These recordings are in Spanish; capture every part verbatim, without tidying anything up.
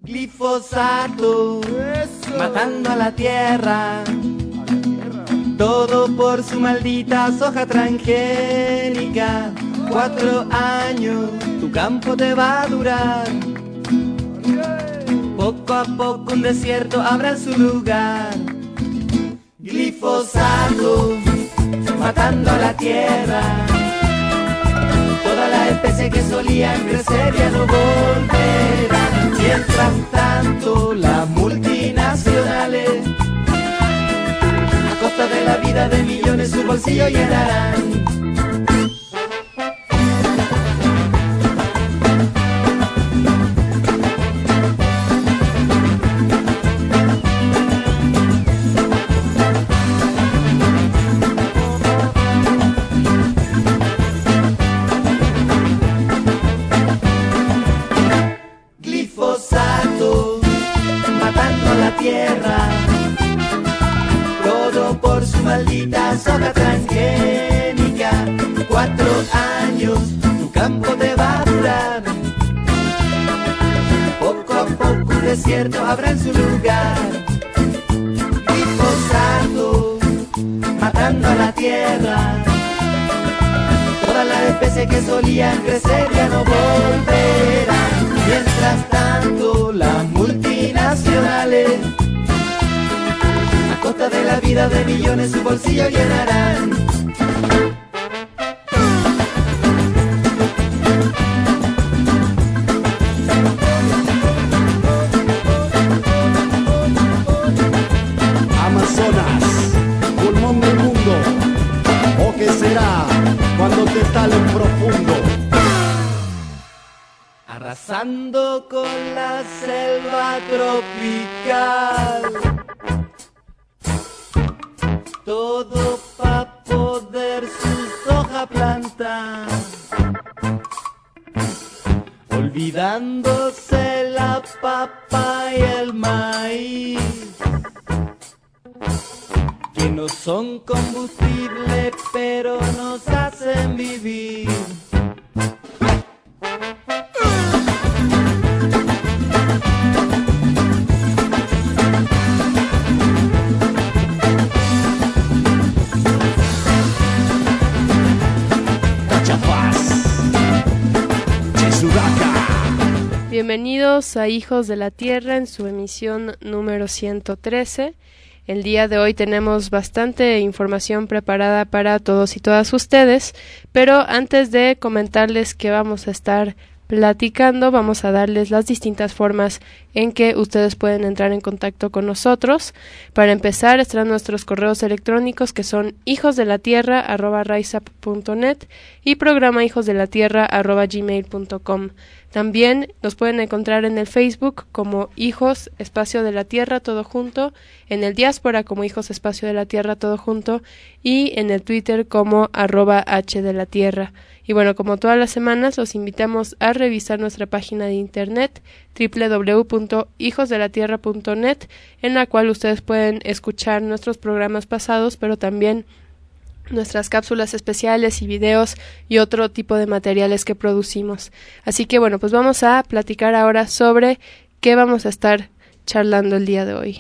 Glifosato, matando a la tierra, todo por su maldita soja transgénica. Cuatro años tu campo te va a durar. Poco a poco un desierto habrá en su lugar. Glifosato, matando a la tierra. Todas las especies que solían crecer ya no volverán. Mientras tanto, las multinacionales, a costa de la vida de millones, su bolsillo llenarán. Tierra, todo por su maldita soja transgénica. Cuatro años tu campo te va a durar. Poco a poco un desierto habrá en su lugar. Glifosato, matando a la tierra. Todas las especies que solían crecer ya no volverán. Mientras tanto, las multinacionales, a costa de la vida de millones, su bolsillo llenarán. Amazonas, pulmón del mundo, ¿o qué será cuando te talen profundo? Arrasando con la selva tropical, todo pa' poder su soja plantar, olvidándose la papa y el maíz, que no son combustible pero nos hacen vivir. Bienvenidos a Hijos de la Tierra en su emisión número ciento trece. El día de hoy tenemos bastante información preparada para todos y todas ustedes, pero antes de comentarles que vamos a estar platicando, vamos a darles las distintas formas en que ustedes pueden entrar en contacto con nosotros. Para empezar, están nuestros correos electrónicos, que son hijosdelatierra arroba riseup punto net y programa hijosdelatierra arroba gmail punto com. También nos pueden encontrar en el Facebook como Hijos Espacio de la Tierra todo junto, en el Diáspora como Hijos Espacio de la Tierra todo junto y en el Twitter como arroba H de la Tierra. Y bueno, como todas las semanas, los invitamos a revisar nuestra página de internet doble u doble u doble u punto hijos de la tierra punto net, en la cual ustedes pueden escuchar nuestros programas pasados, pero también nuestras cápsulas especiales y videos y otro tipo de materiales que producimos. Así que bueno, pues vamos a platicar ahora sobre qué vamos a estar charlando el día de hoy.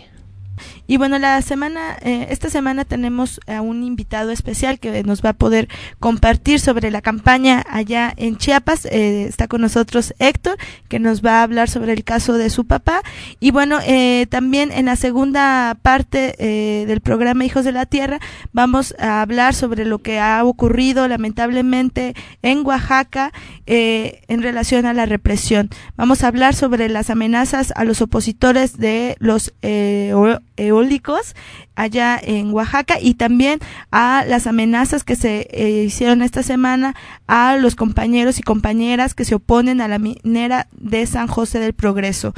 Y bueno, la semana, eh, esta semana tenemos a un invitado especial que nos va a poder compartir sobre la campaña allá en Chiapas. Eh, está con nosotros Héctor, que nos va a hablar sobre el caso de su papá. Y bueno, eh, también en la segunda parte eh, del programa Hijos de la Tierra vamos a hablar sobre lo que ha ocurrido lamentablemente en Oaxaca eh, en relación a la represión. Vamos a hablar sobre las amenazas a los opositores de los eh, eólicos allá en Oaxaca y también a las amenazas que se eh, hicieron esta semana a los compañeros y compañeras que se oponen a la minera de San José del Progreso.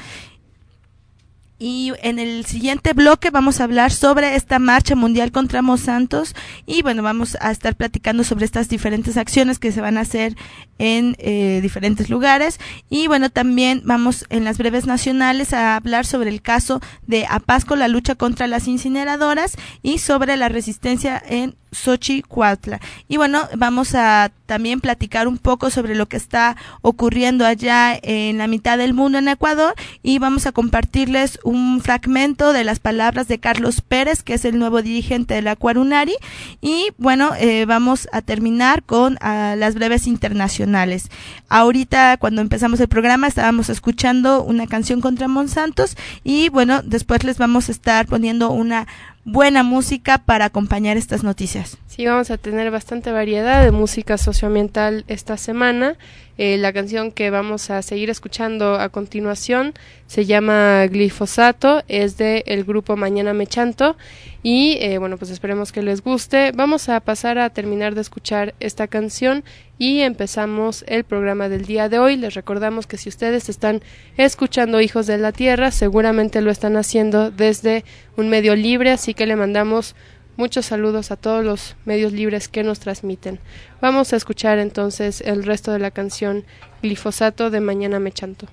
Y en el siguiente bloque vamos a hablar sobre esta marcha mundial contra Monsanto y bueno, vamos a estar platicando sobre estas diferentes acciones que se van a hacer en eh, diferentes lugares. Y bueno, también vamos en las breves nacionales a hablar sobre el caso de Apasco, la lucha contra las incineradoras y sobre la resistencia en Xochicuautla. Y bueno, vamos a también platicar un poco sobre lo que está ocurriendo allá en la mitad del mundo en Ecuador, y vamos a compartirles un fragmento de las palabras de Carlos Pérez, que es el nuevo dirigente de la Cuarunari. Y bueno, eh, vamos a terminar con uh, las breves internacionales. Ahorita, cuando empezamos el programa, estábamos escuchando una canción contra Monsantos, y bueno, después les vamos a estar poniendo una buena música para acompañar estas noticias. Sí, vamos a tener bastante variedad de música socioambiental esta semana. Eh, la canción que vamos a seguir escuchando a continuación se llama Glifosato, es de el grupo Mañana Me Chanto, y eh, bueno, pues esperemos que les guste. Vamos a pasar a terminar de escuchar esta canción y empezamos el programa del día de hoy. Les recordamos que si ustedes están escuchando Hijos de la Tierra, seguramente lo están haciendo desde un medio libre, así que le mandamos muchos saludos a todos los medios libres que nos transmiten. Vamos a escuchar entonces el resto de la canción Glifosato de Mañana Me Chanto.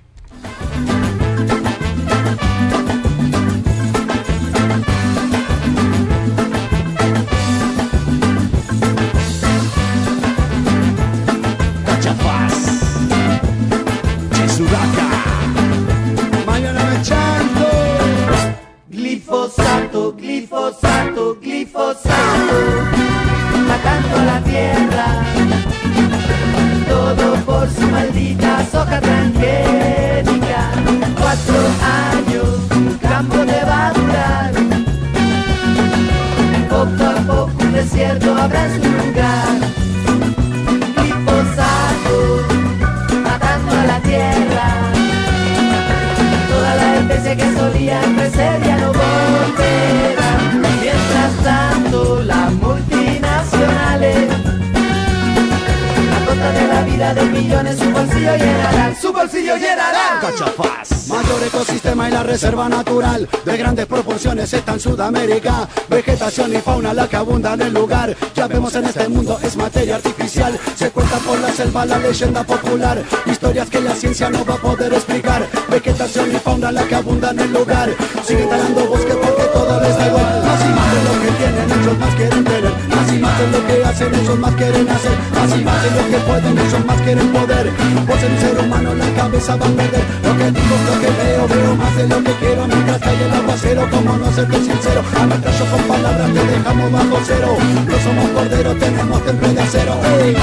Glifosato, glifosato, glifosato, matando a la tierra, todo por su maldita soja transgénica. Cuatro años, un campo te va a durar, poco a poco un desierto habrá en su lugar. Glifosato, matando a la tierra, toda la especie que solía crecer ya no volverá. Mientras tanto, las multinacionales, a costa de la vida de millones, su bolsillo llenarán, su bolsillo llenarán. Cachafaz. Mayor ecosistema y la reserva natural de grandes proporciones está en Sudamérica. Vegetación y fauna la que abunda en el lugar. Ya vemos en este mundo es materia artificial. Se cuenta por la selva la leyenda popular, historias que la ciencia no va a poder explicar. Vegetación y fauna la que abunda en el lugar. Siguen talando bosque porque todo les da igual. Más y más de lo que tienen, ellos más quieren tener. Más y más de lo que hacen, ellos más quieren hacer. Más y más de lo que pueden, ellos más quieren poder. Por ser un ser humano la cabeza va a perder. Lo que digo es lo que veo, veo más de lo que quiero. Mientras cae el aguacero, como no serte sincero. A nuestra yo con palabras te dejamos bajo cero. No somos corderos, tenemos temple de acero. ¡Ey!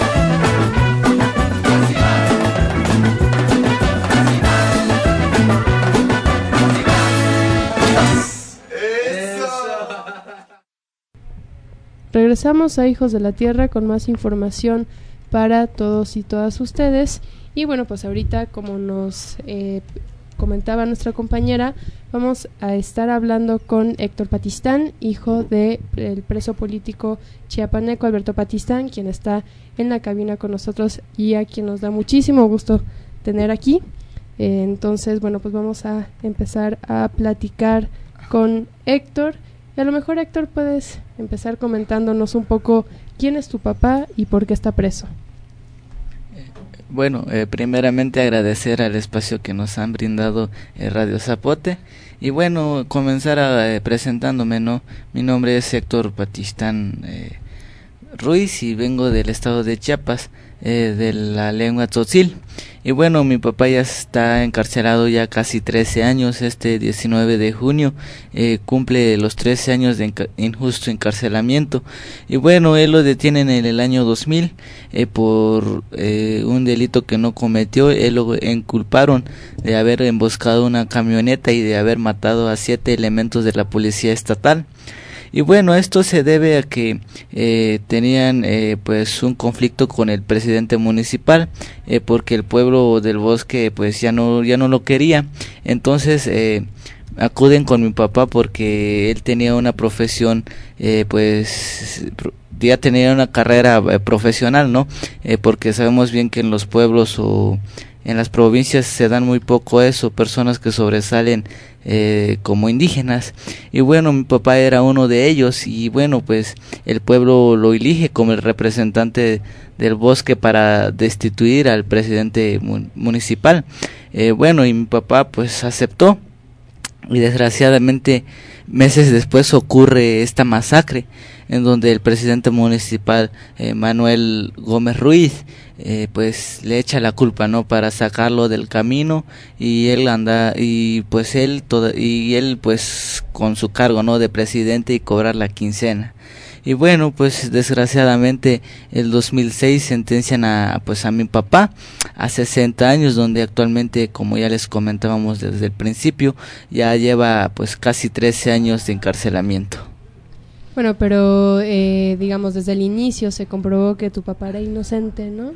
Regresamos a Hijos de la Tierra con más información para todos y todas ustedes. Y bueno, pues ahorita, como nos eh, comentaba nuestra compañera, vamos a estar hablando con Héctor Patistán, hijo del preso político chiapaneco Alberto Patistán, quien está en la cabina con nosotros y a quien nos da muchísimo gusto tener aquí. Eh, entonces, bueno, pues vamos a empezar a platicar con Héctor. Y a lo mejor, Héctor, puedes empezar comentándonos un poco quién es tu papá y por qué está preso. Bueno, eh, primeramente agradecer al espacio que nos han brindado eh, Radio Zapote, y bueno, comenzar a, eh, presentándome, ¿no? Mi nombre es Héctor Patistán eh, Ruiz y vengo del estado de Chiapas, eh, de la lengua tzotzil. Y bueno, mi papá ya está encarcelado ya casi trece años. Este diecinueve de junio eh, cumple los trece años de inca- injusto encarcelamiento. Y bueno, él lo detienen en el año dos mil eh, por eh, un delito que no cometió. Él lo inculparon de haber emboscado una camioneta y de haber matado a siete elementos de la policía estatal. Y bueno, esto se debe a que eh, tenían eh, pues un conflicto con el presidente municipal, eh, porque el pueblo del Bosque pues ya no ya no lo quería. Entonces eh, acuden con mi papá porque él tenía una profesión, eh, pues ya tenía una carrera eh, profesional, ¿no? Eh, porque sabemos bien que en los pueblos o en las provincias se dan muy poco eso, personas que sobresalen eh, como indígenas. Y bueno, mi papá era uno de ellos, y bueno, pues el pueblo lo elige como el representante del Bosque para destituir al presidente mun- municipal. Eh, bueno, y mi papá pues aceptó. y desgraciadamente meses después ocurre esta masacre en donde el presidente municipal eh, Manuel Gómez Ruiz eh, pues le echa la culpa, ¿no?, para sacarlo del camino, y él anda y pues él toda, y él pues con su cargo, ¿no?, de presidente y cobrar la quincena. Y bueno, pues desgraciadamente el dos mil seis sentencian a pues a mi papá a sesenta años, donde actualmente, como ya les comentábamos desde el principio, ya lleva pues casi trece años de encarcelamiento. Bueno, pero eh, digamos desde el inicio se comprobó que tu papá era inocente, ¿no?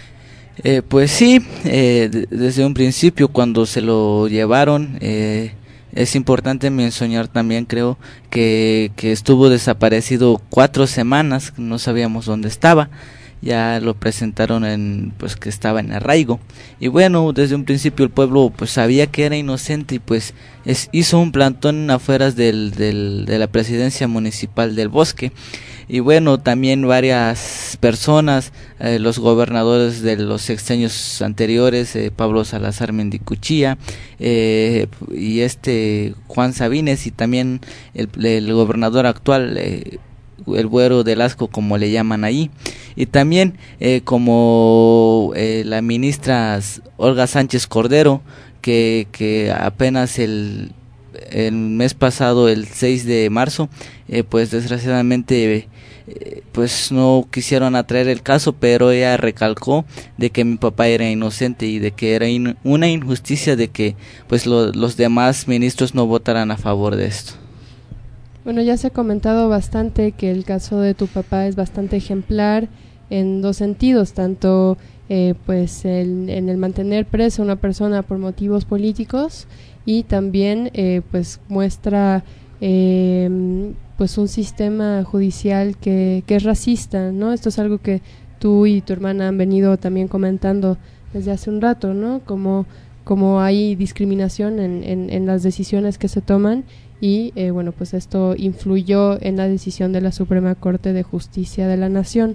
Eh, pues sí, eh, desde un principio cuando se lo llevaron, eh, es importante mencionar también, creo, que, que estuvo desaparecido cuatro semanas, no sabíamos dónde estaba, ya lo presentaron en, pues que estaba en arraigo, y bueno, desde un principio el pueblo pues sabía que era inocente, y pues es, hizo un plantón afuera del, del, de la presidencia municipal del Bosque. Y bueno, también varias personas, eh, los gobernadores de los sexenios anteriores, eh, Pablo Salazar Mendicuchía, eh, y este Juan Sabines, y también el, el gobernador actual, eh, el Güero del Asco, como le llaman ahí, y también eh, como eh, la ministra Olga Sánchez Cordero, que, que apenas el, el mes pasado, el seis de marzo, eh, pues desgraciadamente eh, pues no quisieron atraer el caso, pero ella recalcó de que mi papá era inocente y de que era in, una injusticia de que pues lo, los demás ministros no votaran a favor de esto. Bueno, ya se ha comentado bastante que el caso de tu papá es bastante ejemplar en dos sentidos, tanto eh, pues el, en el mantener presa a una persona por motivos políticos, y también eh, pues muestra eh, pues un sistema judicial que, que es racista, ¿no? Esto es algo que tú y tu hermana han venido también comentando desde hace un rato, ¿no? Como, como hay discriminación en, en, en las decisiones que se toman, y eh, bueno, pues esto influyó en la decisión de la Suprema Corte de Justicia de la Nación.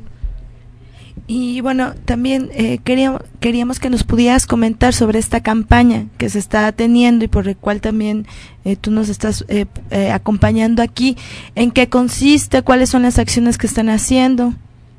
Y bueno, también eh, queríamos, queríamos que nos pudieras comentar sobre esta campaña que se está teniendo y por el cual también eh, tú nos estás eh, eh, acompañando aquí. ¿En qué consiste? ¿Cuáles son las acciones que están haciendo?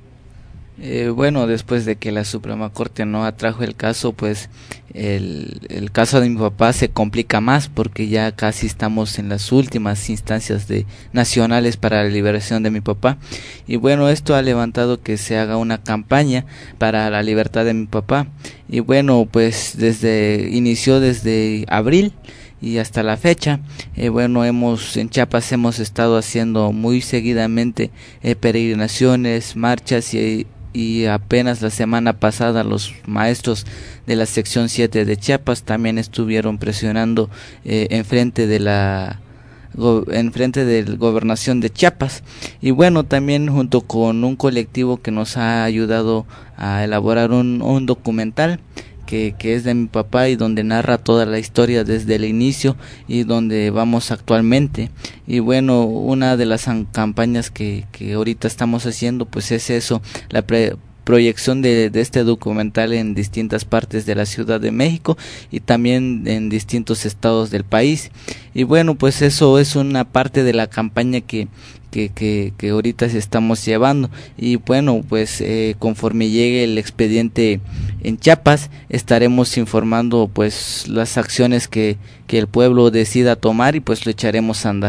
Eh, bueno, después de que la Suprema Corte no atrajo el caso, pues el, el caso de mi papá se complica más, porque ya casi estamos en las últimas instancias de nacionales para la liberación de mi papá, y bueno, esto ha levantado que se haga una campaña para la libertad de mi papá, y bueno, pues desde inició desde abril y hasta la fecha, eh, bueno, hemos en Chiapas hemos estado haciendo muy seguidamente eh, peregrinaciones, marchas, y y apenas la semana pasada los maestros de la sección siete de Chiapas también estuvieron presionando eh, enfrente de la enfrente de la gobernación de Chiapas, y bueno, también junto con un colectivo que nos ha ayudado a elaborar un, un documental que, que es de mi papá, y donde narra toda la historia desde el inicio y donde vamos actualmente. Y bueno, una de las campañas que, que ahorita estamos haciendo pues es eso, la pre proyección de, de este documental en distintas partes de la Ciudad de México y también en distintos estados del país. Y bueno, pues eso es una parte de la campaña que Que, que, que ahorita estamos llevando, y bueno, pues eh, conforme llegue el expediente en Chiapas estaremos informando pues las acciones que, que el pueblo decida tomar, y pues lo echaremos a andar.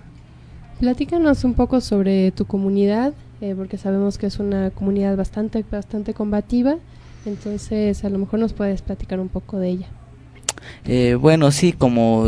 Platícanos un poco sobre tu comunidad, eh, porque sabemos que es una comunidad bastante, bastante combativa, entonces a lo mejor nos puedes platicar un poco de ella. Eh, bueno, sí, como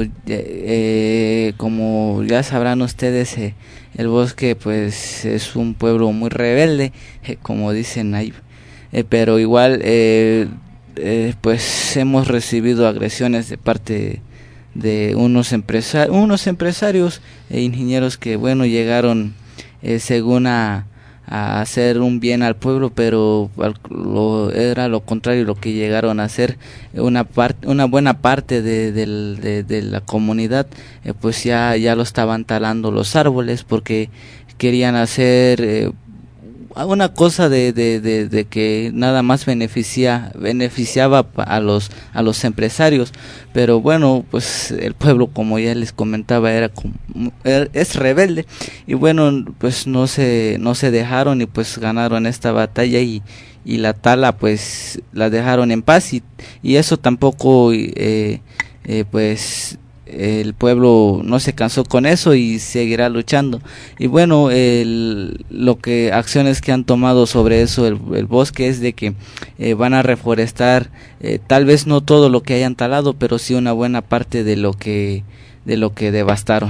eh, como ya sabrán ustedes, eh, el Bosque pues es un pueblo muy rebelde, eh, como dicen ahí, eh, pero igual eh, eh, pues hemos recibido agresiones de parte de unos empresarios, unos empresarios e ingenieros que bueno llegaron eh, según a a hacer un bien al pueblo, pero lo, era lo contrario lo que llegaron a hacer. Una parte, una buena parte de, de, de, de la comunidad eh, pues ya ya lo estaban talando los árboles, porque querían hacer eh, una cosa de, de, de, de que nada más beneficia, beneficiaba a los a los empresarios, pero bueno, pues el pueblo, como ya les comentaba, era como, es rebelde, y bueno, pues no se no se dejaron y pues ganaron esta batalla, y y la tala pues la dejaron en paz, y, y eso tampoco eh, eh, pues el pueblo no se cansó con eso y seguirá luchando. Y bueno, el, lo que acciones que han tomado sobre eso el, el bosque es de que eh, van a reforestar eh, tal vez no todo lo que hayan talado, pero sí una buena parte de lo que de lo que devastaron.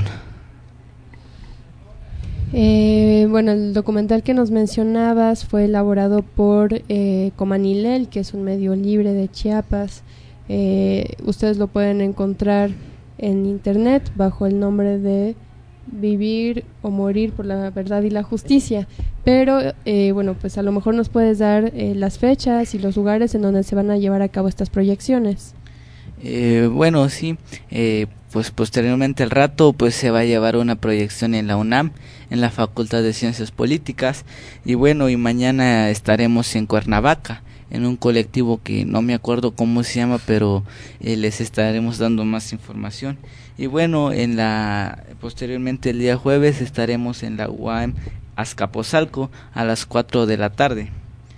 Eh, bueno, el documental que nos mencionabas fue elaborado por eh, Comanilel, que es un medio libre de Chiapas. Eh, ustedes lo pueden encontrar en internet bajo el nombre de Vivir o Morir por la Verdad y la Justicia, pero eh, bueno, pues a lo mejor nos puedes dar eh, las fechas y los lugares en donde se van a llevar a cabo estas proyecciones. Eh, bueno, sí, eh, pues posteriormente al rato pues se va a llevar una proyección en la UNAM, en la Facultad de Ciencias Políticas, y bueno, y mañana estaremos en Cuernavaca, en un colectivo que no me acuerdo cómo se llama, pero eh, les estaremos dando más información. Y bueno, en la posteriormente el día jueves estaremos en la U A M Azcapotzalco a las cuatro de la tarde.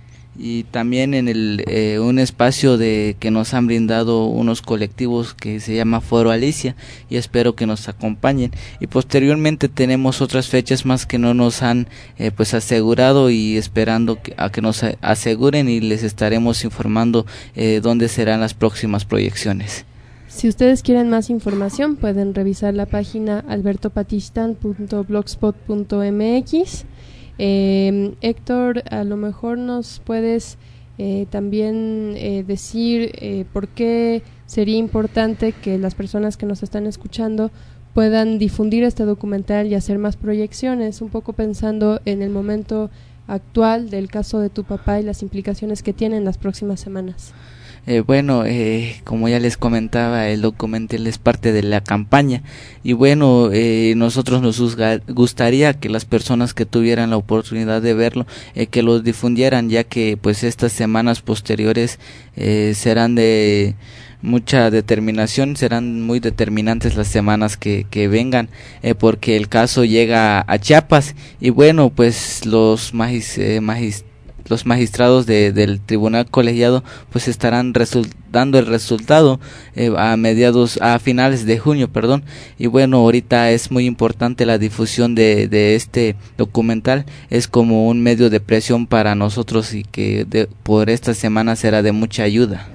Y también en el eh, un espacio de que nos han brindado unos colectivos que se llama Foro Alicia, y espero que nos acompañen. Y posteriormente tenemos otras fechas más que no nos han eh, pues asegurado, y esperando que, a que nos aseguren, y les estaremos informando eh, dónde serán las próximas proyecciones. Si ustedes quieren más información, pueden revisar la página alberto patistan punto blogspot punto m x. Eh, Héctor, a lo mejor nos puedes eh, también eh, decir eh, por qué sería importante que las personas que nos están escuchando puedan difundir este documental y hacer más proyecciones, un poco pensando en el momento actual del caso de tu papá y las implicaciones que tiene en las próximas semanas. Eh, bueno, eh, como ya les comentaba, el documental es parte de la campaña, y bueno, eh, nosotros nos gustaría que las personas que tuvieran la oportunidad de verlo, eh, que lo difundieran, ya que pues estas semanas posteriores eh, serán de mucha determinación, serán muy determinantes las semanas que, que vengan, eh, porque el caso llega a Chiapas, y bueno, pues los magis, eh, magis los magistrados de, del tribunal colegiado pues estarán dando el resultado eh, a mediados a finales de junio, perdón. Y bueno, ahorita es muy importante la difusión de, de este documental, es como un medio de presión para nosotros, y que de, por esta semana será de mucha ayuda,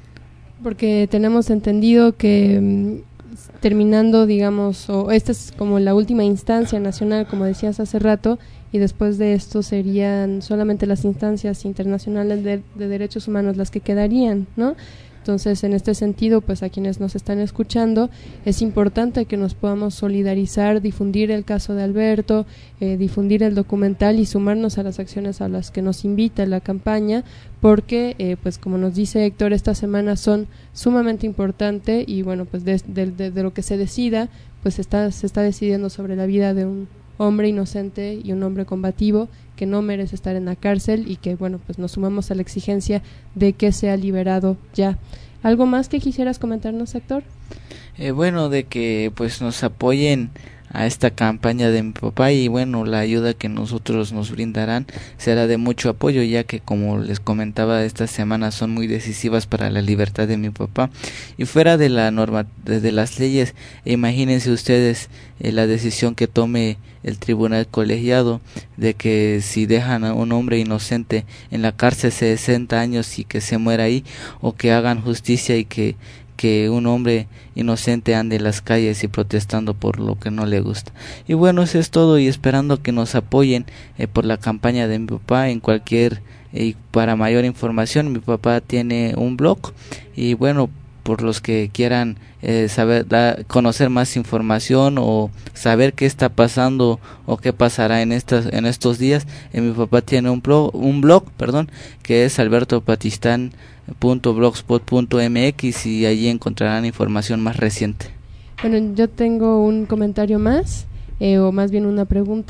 porque tenemos entendido que terminando, digamos, o esta es como la última instancia nacional, como decías hace rato, y después de esto serían solamente las instancias internacionales de, de derechos humanos las que quedarían, ¿no? Entonces, en este sentido, pues a quienes nos están escuchando, es importante que nos podamos solidarizar, difundir el caso de Alberto, eh, difundir el documental y sumarnos a las acciones a las que nos invita la campaña, porque, eh, pues como nos dice Héctor, estas semanas son sumamente importantes, y bueno, pues de, de, de, de lo que se decida, pues está, se está decidiendo sobre la vida de un hombre inocente y un hombre combativo que no merece estar en la cárcel, y que bueno, pues nos sumamos a la exigencia de que sea liberado ya. ¿Algo más que quisieras comentarnos, Héctor? Eh, bueno, de que pues nos apoyen a esta campaña de mi papá, y bueno, la ayuda que nosotros nos brindarán será de mucho apoyo, ya que como les comentaba, estas semanas son muy decisivas para la libertad de mi papá, y fuera de la norma de, de las leyes, imagínense ustedes eh, la decisión que tome el tribunal colegiado, de que si dejan a un hombre inocente en la cárcel sesenta años y que se muera ahí, o que hagan justicia y que que un hombre inocente ande en las calles y protestando por lo que no le gusta. Y bueno, eso es todo, y esperando que nos apoyen eh, por la campaña de mi papá en cualquier, y eh, para mayor información, mi papá tiene un blog, y bueno, por los que quieran eh, saber da, conocer más información o saber qué está pasando o qué pasará en estas en estos días, eh, mi papá tiene un blog, un blog, perdón, que es alberto patistan punto blogspot punto m x, y allí encontrarán información más reciente. Bueno, yo tengo un comentario más, eh, o más bien una pregunta.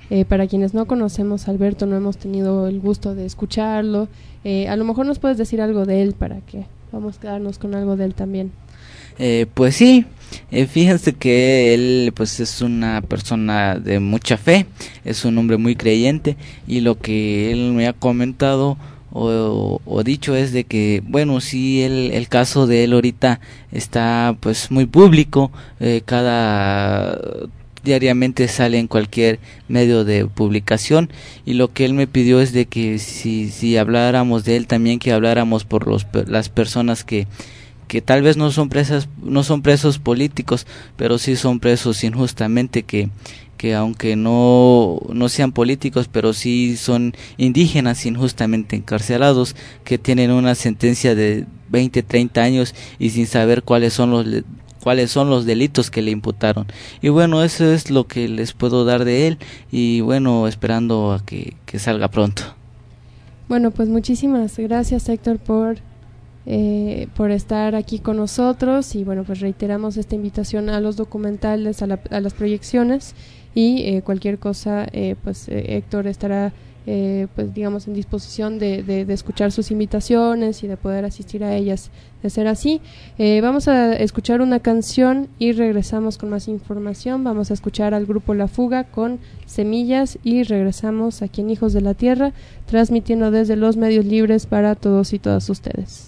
Eh, para quienes no conocemos a Alberto, no hemos tenido el gusto de escucharlo, eh, a lo mejor nos puedes decir algo de él para que vamos a quedarnos con algo de él también. Eh, pues sí, eh, fíjense que él pues es una persona de mucha fe, es un hombre muy creyente, y lo que él me ha comentado o, o dicho es de que, bueno, sí, el, el caso de él ahorita está pues muy público, eh, cada diariamente sale en cualquier medio de publicación, y lo que él me pidió es de que si, si habláramos de él también, que habláramos por los, las personas que que tal vez no son presas, no son presos políticos, pero sí son presos injustamente, que que aunque no no sean políticos, pero sí son indígenas injustamente encarcelados, que tienen una sentencia de veinte, treinta años y sin saber cuáles son los cuáles son los delitos que le imputaron. Y bueno, eso es lo que les puedo dar de él, y bueno, esperando a que, que salga pronto. Bueno, pues muchísimas gracias, Héctor, por eh, por estar aquí con nosotros, y bueno, pues reiteramos esta invitación a los documentales, a, la, a las proyecciones, y eh, cualquier cosa, eh, pues eh, Héctor estará Eh, pues digamos en disposición de, de, de escuchar sus invitaciones y de poder asistir a ellas, de ser así. Eh, vamos a escuchar una canción y regresamos con más información. Vamos a escuchar al grupo La Fuga con Semillas y regresamos aquí en Hijos de la Tierra, transmitiendo desde los medios libres para todos y todas ustedes.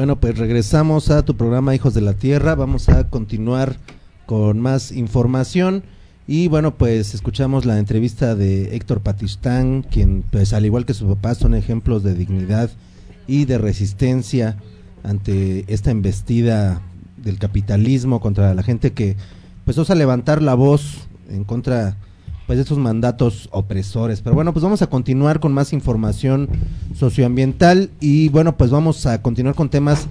Bueno, pues regresamos a tu programa Hijos de la Tierra. Vamos a continuar con más información. Y bueno, pues escuchamos la entrevista de Héctor Patistán, quien pues al igual que su papá son ejemplos de dignidad y de resistencia ante esta embestida del capitalismo contra la gente que pues osa levantar la voz en contra pues de estos mandatos opresores. Pero bueno, pues vamos a continuar con más información socioambiental y bueno, pues vamos a continuar con temas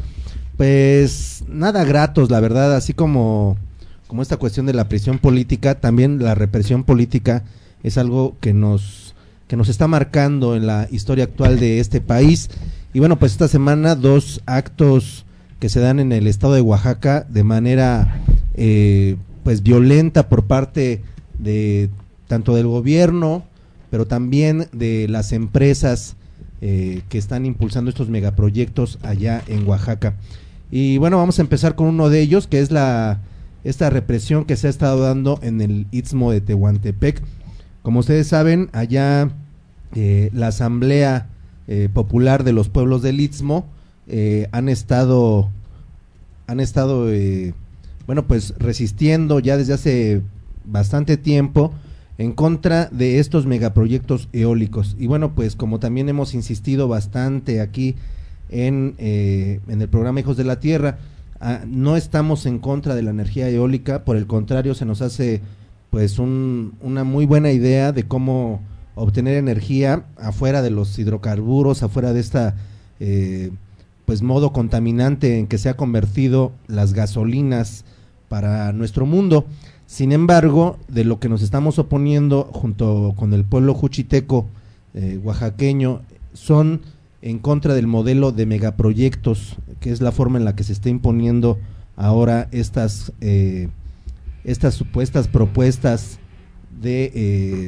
pues nada gratos, la verdad, así como como esta cuestión de la prisión política. También la represión política es algo que nos que nos está marcando en la historia actual de este país. Y bueno, pues esta semana dos actos que se dan en el estado de Oaxaca de manera eh, pues violenta por parte de tanto del gobierno, pero también de las empresas eh, que están impulsando estos megaproyectos allá en Oaxaca. Y bueno, vamos a empezar con uno de ellos, que es la esta represión que se ha estado dando en el Istmo de Tehuantepec. Como ustedes saben, allá eh, la Asamblea eh, Popular de los Pueblos del Istmo eh, han estado, han estado eh, bueno, pues resistiendo ya desde hace bastante tiempo en contra de estos megaproyectos eólicos. Y bueno, pues como también hemos insistido bastante aquí en, eh, en el programa Hijos de la Tierra, ah, no estamos en contra de la energía eólica, por el contrario, se nos hace pues un, una muy buena idea de cómo obtener energía afuera de los hidrocarburos, afuera de esta eh, pues modo contaminante en que se ha convertido las gasolinas para nuestro mundo. Sin embargo, de lo que nos estamos oponiendo junto con el pueblo juchiteco eh, oaxaqueño son en contra del modelo de megaproyectos, que es la forma en la que se está imponiendo ahora estas eh, estas supuestas propuestas de eh,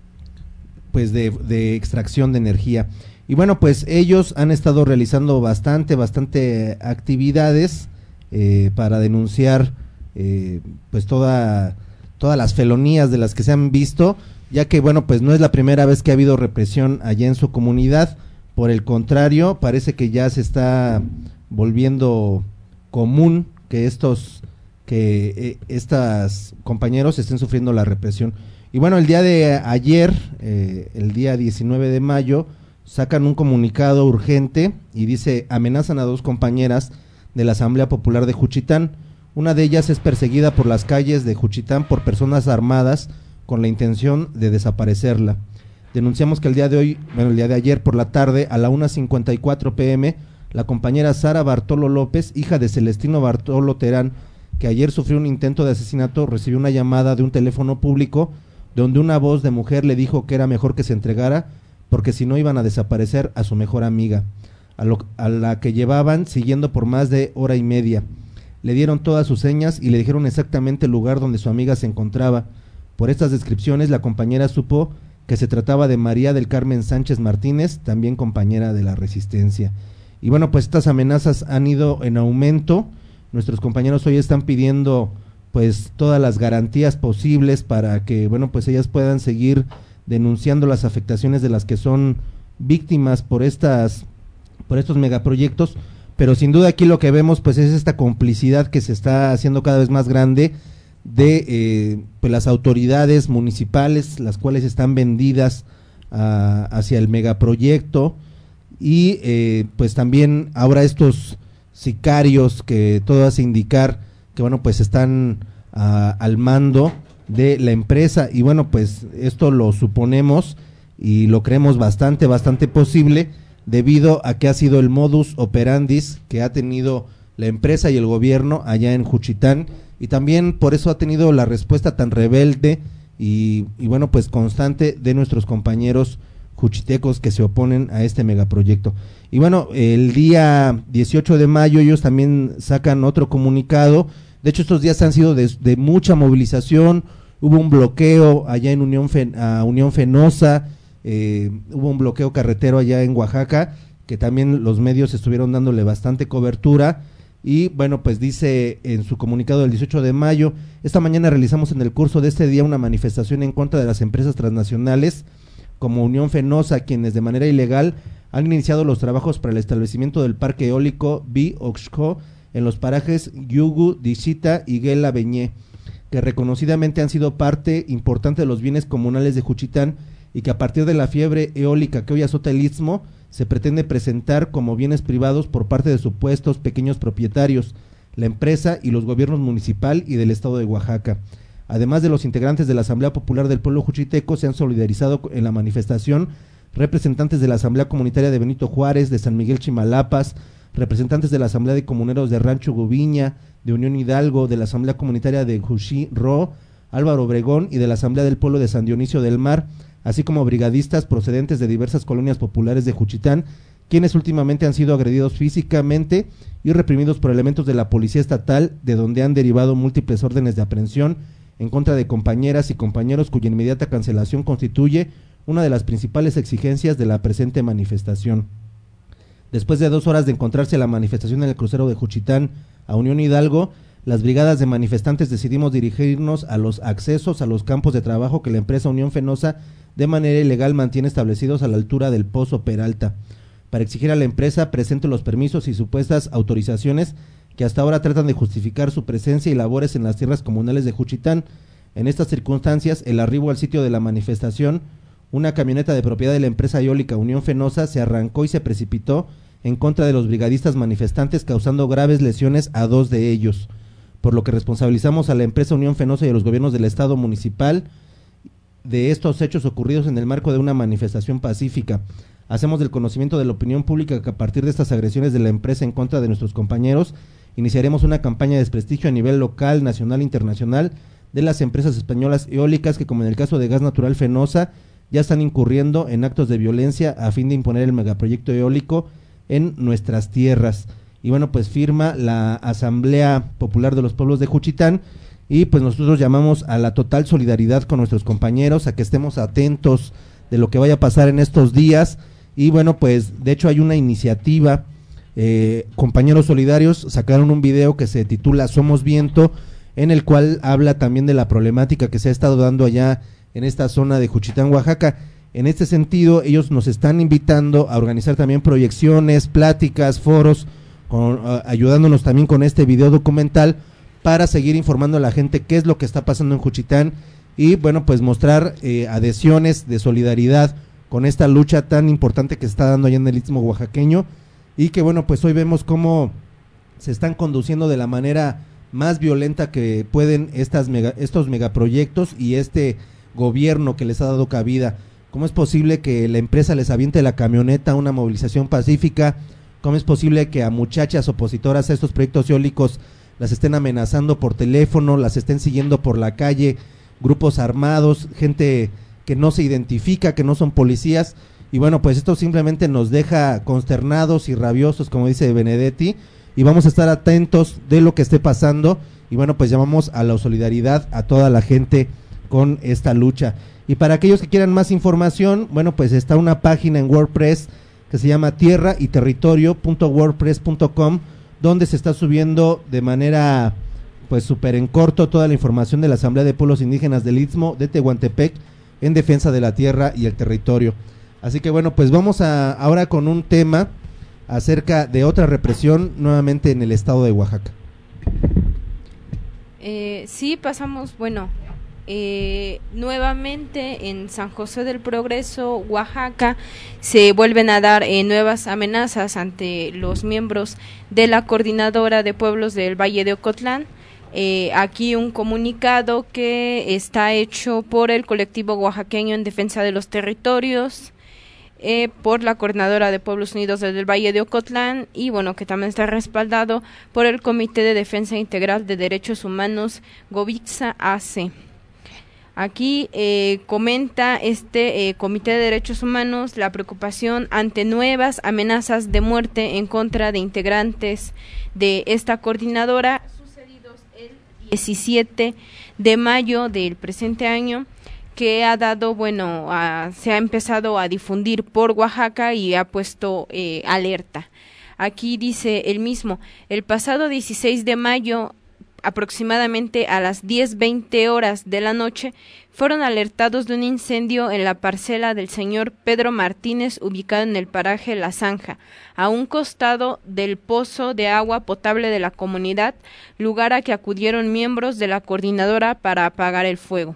pues de, de extracción de energía. Y bueno, pues ellos han estado realizando bastante, bastante actividades eh, para denunciar Eh, pues toda todas las felonías de las que se han visto, ya que bueno, pues no es la primera vez que ha habido represión allá en su comunidad. Por el contrario, parece que ya se está volviendo común que estos que eh, estas compañeros estén sufriendo la represión. Y bueno, el día de ayer, eh, el día diecinueve de mayo, sacan un comunicado urgente y dice: amenazan a dos compañeras de la Asamblea Popular de Juchitán. Una de ellas es perseguida por las calles de Juchitán por personas armadas con la intención de desaparecerla. Denunciamos que el día de hoy, bueno, el día de ayer por la tarde, a la una cincuenta y cuatro pm, la compañera Sara Bartolo López, hija de Celestino Bartolo Terán, que ayer sufrió un intento de asesinato, recibió una llamada de un teléfono público donde una voz de mujer le dijo que era mejor que se entregara porque si no iban a desaparecer a su mejor amiga, a, lo, a la que llevaban siguiendo por más de hora y media. Le dieron todas sus señas y le dijeron exactamente el lugar donde su amiga se encontraba. Por estas descripciones, la compañera supo que se trataba de María del Carmen Sánchez Martínez, también compañera de la Resistencia. Y bueno, pues estas amenazas han ido en aumento. Nuestros compañeros hoy están pidiendo pues todas las garantías posibles para que, bueno, pues ellas puedan seguir denunciando las afectaciones de las que son víctimas por estas por estos megaproyectos. Pero sin duda aquí lo que vemos pues es esta complicidad que se está haciendo cada vez más grande de eh, pues las autoridades municipales, las cuales están vendidas a, hacia el megaproyecto y eh, pues también ahora estos sicarios que todo hace indicar que bueno pues están a, al mando de la empresa. Y bueno, pues esto lo suponemos y lo creemos bastante, bastante posible, debido a que ha sido el modus operandis que ha tenido la empresa y el gobierno allá en Juchitán, y también por eso ha tenido la respuesta tan rebelde y, y bueno pues constante de nuestros compañeros juchitecos que se oponen a este megaproyecto. Y bueno, el día dieciocho de mayo ellos también sacan otro comunicado. De hecho, estos días han sido de, de mucha movilización. Hubo un bloqueo allá en Unión, Fen, a Unión Fenosa. Eh, hubo un bloqueo carretero allá en Oaxaca, que también los medios estuvieron dándole bastante cobertura. Y bueno, pues dice en su comunicado del dieciocho de mayo: esta mañana realizamos en el curso de este día una manifestación en contra de las empresas transnacionales como Unión Fenosa, quienes de manera ilegal han iniciado los trabajos para el establecimiento del parque eólico Bi-Oxco en los parajes Yugu, Dixita y Guela Beñé, que reconocidamente han sido parte importante de los bienes comunales de Juchitán y que a partir de la fiebre eólica que hoy azota el istmo, se pretende presentar como bienes privados por parte de supuestos pequeños propietarios, la empresa y los gobiernos municipal y del estado de Oaxaca. Además de los integrantes de la Asamblea Popular del Pueblo Juchiteco, se han solidarizado en la manifestación representantes de la Asamblea Comunitaria de Benito Juárez, de San Miguel Chimalapas, representantes de la Asamblea de Comuneros de Rancho Gubiña, de Unión Hidalgo, de la Asamblea Comunitaria de Juchí Ro, Álvaro Obregón y de la Asamblea del Pueblo de San Dionisio del Mar, así como brigadistas procedentes de diversas colonias populares de Juchitán, quienes últimamente han sido agredidos físicamente y reprimidos por elementos de la Policía Estatal, de donde han derivado múltiples órdenes de aprehensión en contra de compañeras y compañeros cuya inmediata cancelación constituye una de las principales exigencias de la presente manifestación. Después de dos horas de encontrarse la manifestación en el crucero de Juchitán a Unión Hidalgo, las brigadas de manifestantes decidimos dirigirnos a los accesos a los campos de trabajo que la empresa Unión Fenosa de manera ilegal mantiene establecidos a la altura del Pozo Peralta, para exigir a la empresa presente los permisos y supuestas autorizaciones que hasta ahora tratan de justificar su presencia y labores en las tierras comunales de Juchitán. En estas circunstancias, el arribo al sitio de la manifestación, una camioneta de propiedad de la empresa eólica Unión Fenosa se arrancó y se precipitó en contra de los brigadistas manifestantes, causando graves lesiones a dos de ellos, por lo que responsabilizamos a la empresa Unión Fenosa y a los gobiernos del estado municipal de estos hechos ocurridos en el marco de una manifestación pacífica. Hacemos del conocimiento de la opinión pública que a partir de estas agresiones de la empresa en contra de nuestros compañeros, iniciaremos una campaña de desprestigio a nivel local, nacional e internacional de las empresas españolas eólicas que, como en el caso de Gas Natural Fenosa, ya están incurriendo en actos de violencia a fin de imponer el megaproyecto eólico en nuestras tierras. Y bueno, pues firma la Asamblea Popular de los Pueblos de Juchitán, y pues nosotros llamamos a la total solidaridad con nuestros compañeros, a que estemos atentos de lo que vaya a pasar en estos días. Y bueno, pues de hecho hay una iniciativa, eh, compañeros solidarios sacaron un video que se titula Somos Viento, en el cual habla también de la problemática que se ha estado dando allá en esta zona de Juchitán, Oaxaca. En este sentido, ellos nos están invitando a organizar también proyecciones, pláticas, foros, con, uh, ayudándonos también con este video documental para seguir informando a la gente qué es lo que está pasando en Juchitán y bueno, pues mostrar eh, adhesiones de solidaridad con esta lucha tan importante que se está dando allá en el Istmo Oaxaqueño, y que bueno, pues hoy vemos cómo se están conduciendo de la manera más violenta que pueden estas mega, estos megaproyectos y este gobierno que les ha dado cabida. ¿Cómo es posible que la empresa les aviente la camioneta a una movilización pacífica? ¿Cómo es posible que a muchachas opositoras a estos proyectos eólicos las estén amenazando por teléfono, las estén siguiendo por la calle, grupos armados, gente que no se identifica, que no son policías? Y bueno, pues esto simplemente nos deja consternados y rabiosos, como dice Benedetti, y vamos a estar atentos de lo que esté pasando. Y bueno, pues llamamos a la solidaridad a toda la gente con esta lucha. Y para aquellos que quieran más información, bueno, pues está una página en WordPress que se llama tierra y territorio punto wordpress punto com, donde se está subiendo de manera pues súper en corto toda la información de la Asamblea de Pueblos Indígenas del Istmo de Tehuantepec en defensa de la tierra y el territorio. Así que bueno, pues vamos a ahora con un tema acerca de otra represión nuevamente en el estado de Oaxaca. Eh, sí, pasamos, bueno, eh, nuevamente en San José del Progreso, Oaxaca, se vuelven a dar eh, nuevas amenazas ante los miembros de la Coordinadora de Pueblos del Valle de Ocotlán. Eh, aquí un comunicado que está hecho por el colectivo oaxaqueño en defensa de los territorios, eh, por la Coordinadora de Pueblos Unidos desde el Valle de Ocotlán, y bueno, que también está respaldado por el Comité de Defensa Integral de Derechos Humanos Govixa A C. Aquí eh, comenta este eh, Comité de Derechos Humanos la preocupación ante nuevas amenazas de muerte en contra de integrantes de esta coordinadora sucedidos el diecisiete de mayo del presente año, que ha dado, bueno, a, se ha empezado a difundir por Oaxaca y ha puesto eh, alerta. Aquí dice el mismo: el pasado dieciséis de mayo aproximadamente a las diez veinte horas de la noche, fueron alertados de un incendio en la parcela del señor Pedro Martínez, ubicado en el paraje La Zanja, a un costado del pozo de agua potable de la comunidad, lugar a que acudieron miembros de la coordinadora para apagar el fuego.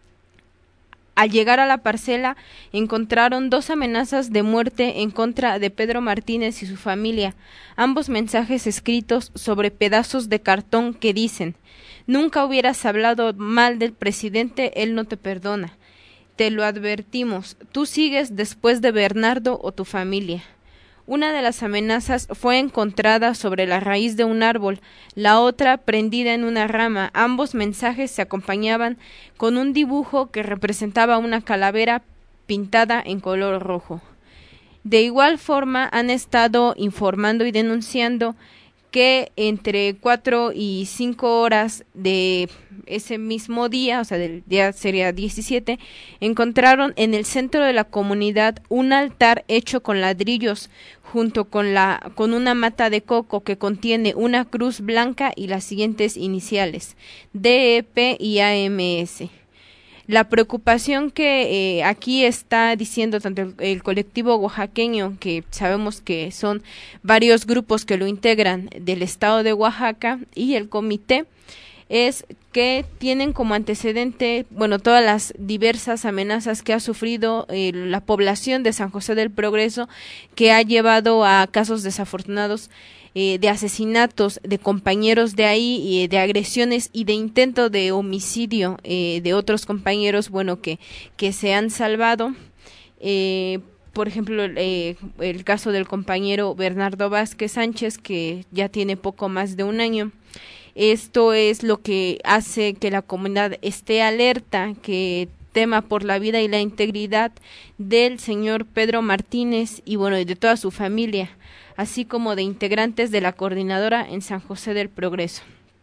Al llegar a la parcela, encontraron dos amenazas de muerte en contra de Pedro Martínez y su familia, ambos mensajes escritos sobre pedazos de cartón que dicen: nunca hubieras hablado mal del presidente, él no te perdona. Te lo advertimos, tú sigues después de Bernardo o tu familia. Una de las amenazas fue encontrada sobre la raíz de un árbol, la otra prendida en una rama. Ambos mensajes se acompañaban con un dibujo que representaba una calavera pintada en color rojo. De igual forma, han estado informando y denunciando que entre cuatro y cinco horas de ese mismo día, o sea, del día sería diecisiete, encontraron en el centro de la comunidad un altar hecho con ladrillos junto con la con una mata de coco que contiene una cruz blanca y las siguientes iniciales: D E P y A M S. La preocupación que eh, aquí está diciendo tanto el, el colectivo oaxaqueño, que sabemos que son varios grupos que lo integran del estado de Oaxaca, y el comité, es que tienen como antecedente, bueno, todas las diversas amenazas que ha sufrido eh, la población de San José del Progreso, que ha llevado a casos desafortunados eh, de asesinatos de compañeros de ahí, y de agresiones y de intento de homicidio eh, de otros compañeros, bueno, que, que se han salvado. Eh, por ejemplo, eh, el caso del compañero Bernardo Vázquez Sánchez, que ya tiene poco más de un año. Esto es lo que hace que la comunidad esté alerta, que tema por la vida y la integridad del señor Pedro Martínez y bueno, y de toda su familia, así como de integrantes de la coordinadora en San José del Progreso.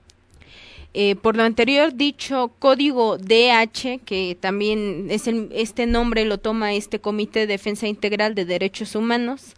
Eh, por lo anterior dicho, código D H, que también es el, este nombre lo toma este Comité de Defensa Integral de Derechos Humanos,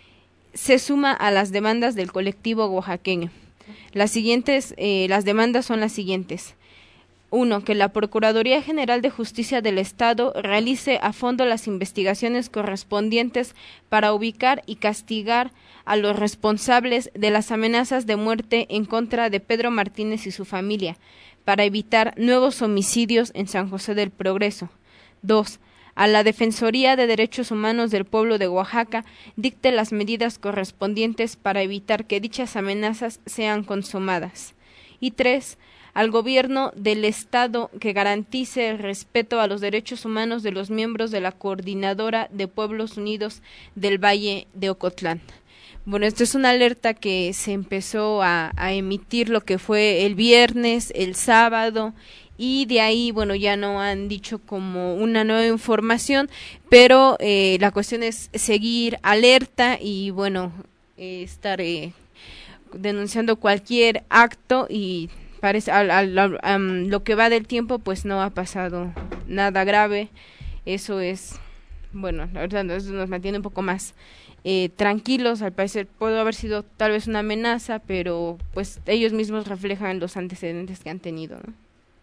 se suma a las demandas del colectivo oaxaqueño. Las siguientes, eh, las demandas son las siguientes. Uno, que la Procuraduría General de Justicia del Estado realice a fondo las investigaciones correspondientes para ubicar y castigar a los responsables de las amenazas de muerte en contra de Pedro Martínez y su familia, para evitar nuevos homicidios en San José del Progreso. Dos, a la Defensoría de Derechos Humanos del Pueblo de Oaxaca dicte las medidas correspondientes para evitar que dichas amenazas sean consumadas. Y tres, al Gobierno del Estado que garantice el respeto a los derechos humanos de los miembros de la Coordinadora de Pueblos Unidos del Valle de Ocotlán. Bueno, esto es una alerta que se empezó a, a emitir lo que fue el viernes, el sábado, y de ahí, bueno, ya no han dicho como una nueva información, pero eh, la cuestión es seguir alerta y, bueno, eh, estar eh, denunciando cualquier acto, y parece, al, al, al, um, lo que va del tiempo, pues no ha pasado nada grave. Eso es, bueno, la verdad, eso nos mantiene un poco más eh, tranquilos. Al parecer pudo haber sido tal vez una amenaza, pero pues ellos mismos reflejan los antecedentes que han tenido, ¿no?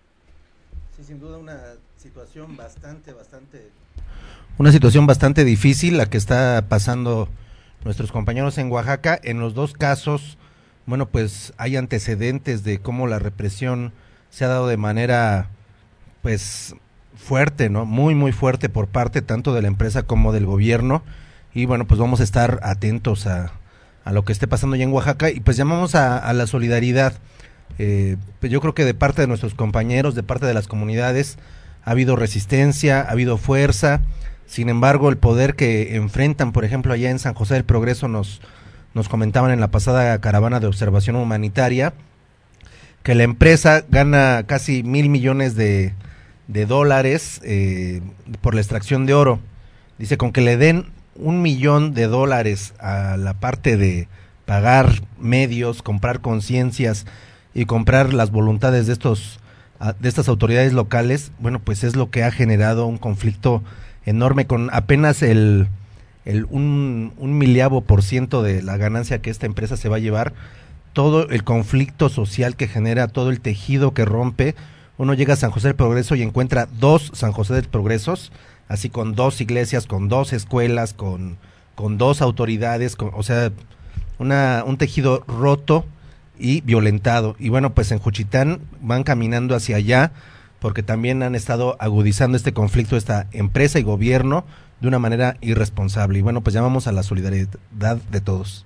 Sí, sin duda una situación bastante, bastante... Una situación bastante difícil la que está pasando nuestros compañeros en Oaxaca. En los dos casos, bueno, pues hay antecedentes de cómo la represión se ha dado de manera, pues, fuerte, ¿no? Muy, muy fuerte por parte tanto de la empresa como del gobierno. Y bueno, pues vamos a estar atentos a, a lo que esté pasando ya en Oaxaca, y pues llamamos a, a la solidaridad. Eh, pues yo creo que de parte de nuestros compañeros, de parte de las comunidades, ha habido resistencia, ha habido fuerza. Sin embargo, el poder que enfrentan, por ejemplo, allá en San José del Progreso, nos, nos comentaban en la pasada caravana de observación humanitaria, que la empresa gana casi mil millones de, de dólares eh, por la extracción de oro. Dice, con que le den un millón de dólares a la parte de pagar medios, comprar conciencias y comprar las voluntades de estos de estas autoridades locales, bueno, pues es lo que ha generado un conflicto enorme, con apenas el, el un, un miliavo por ciento de la ganancia que esta empresa se va a llevar. todo el conflicto social que genera, todo el tejido que rompe. Uno llega a San José del Progreso y encuentra dos San José del Progresos, así con dos iglesias, con dos escuelas, con, con dos autoridades, con, o sea, una, un tejido roto y violentado. Y bueno, pues en Juchitán van caminando hacia allá, porque también han estado agudizando este conflicto, esta empresa y gobierno, de una manera irresponsable. Y bueno, pues llamamos a la solidaridad de todos.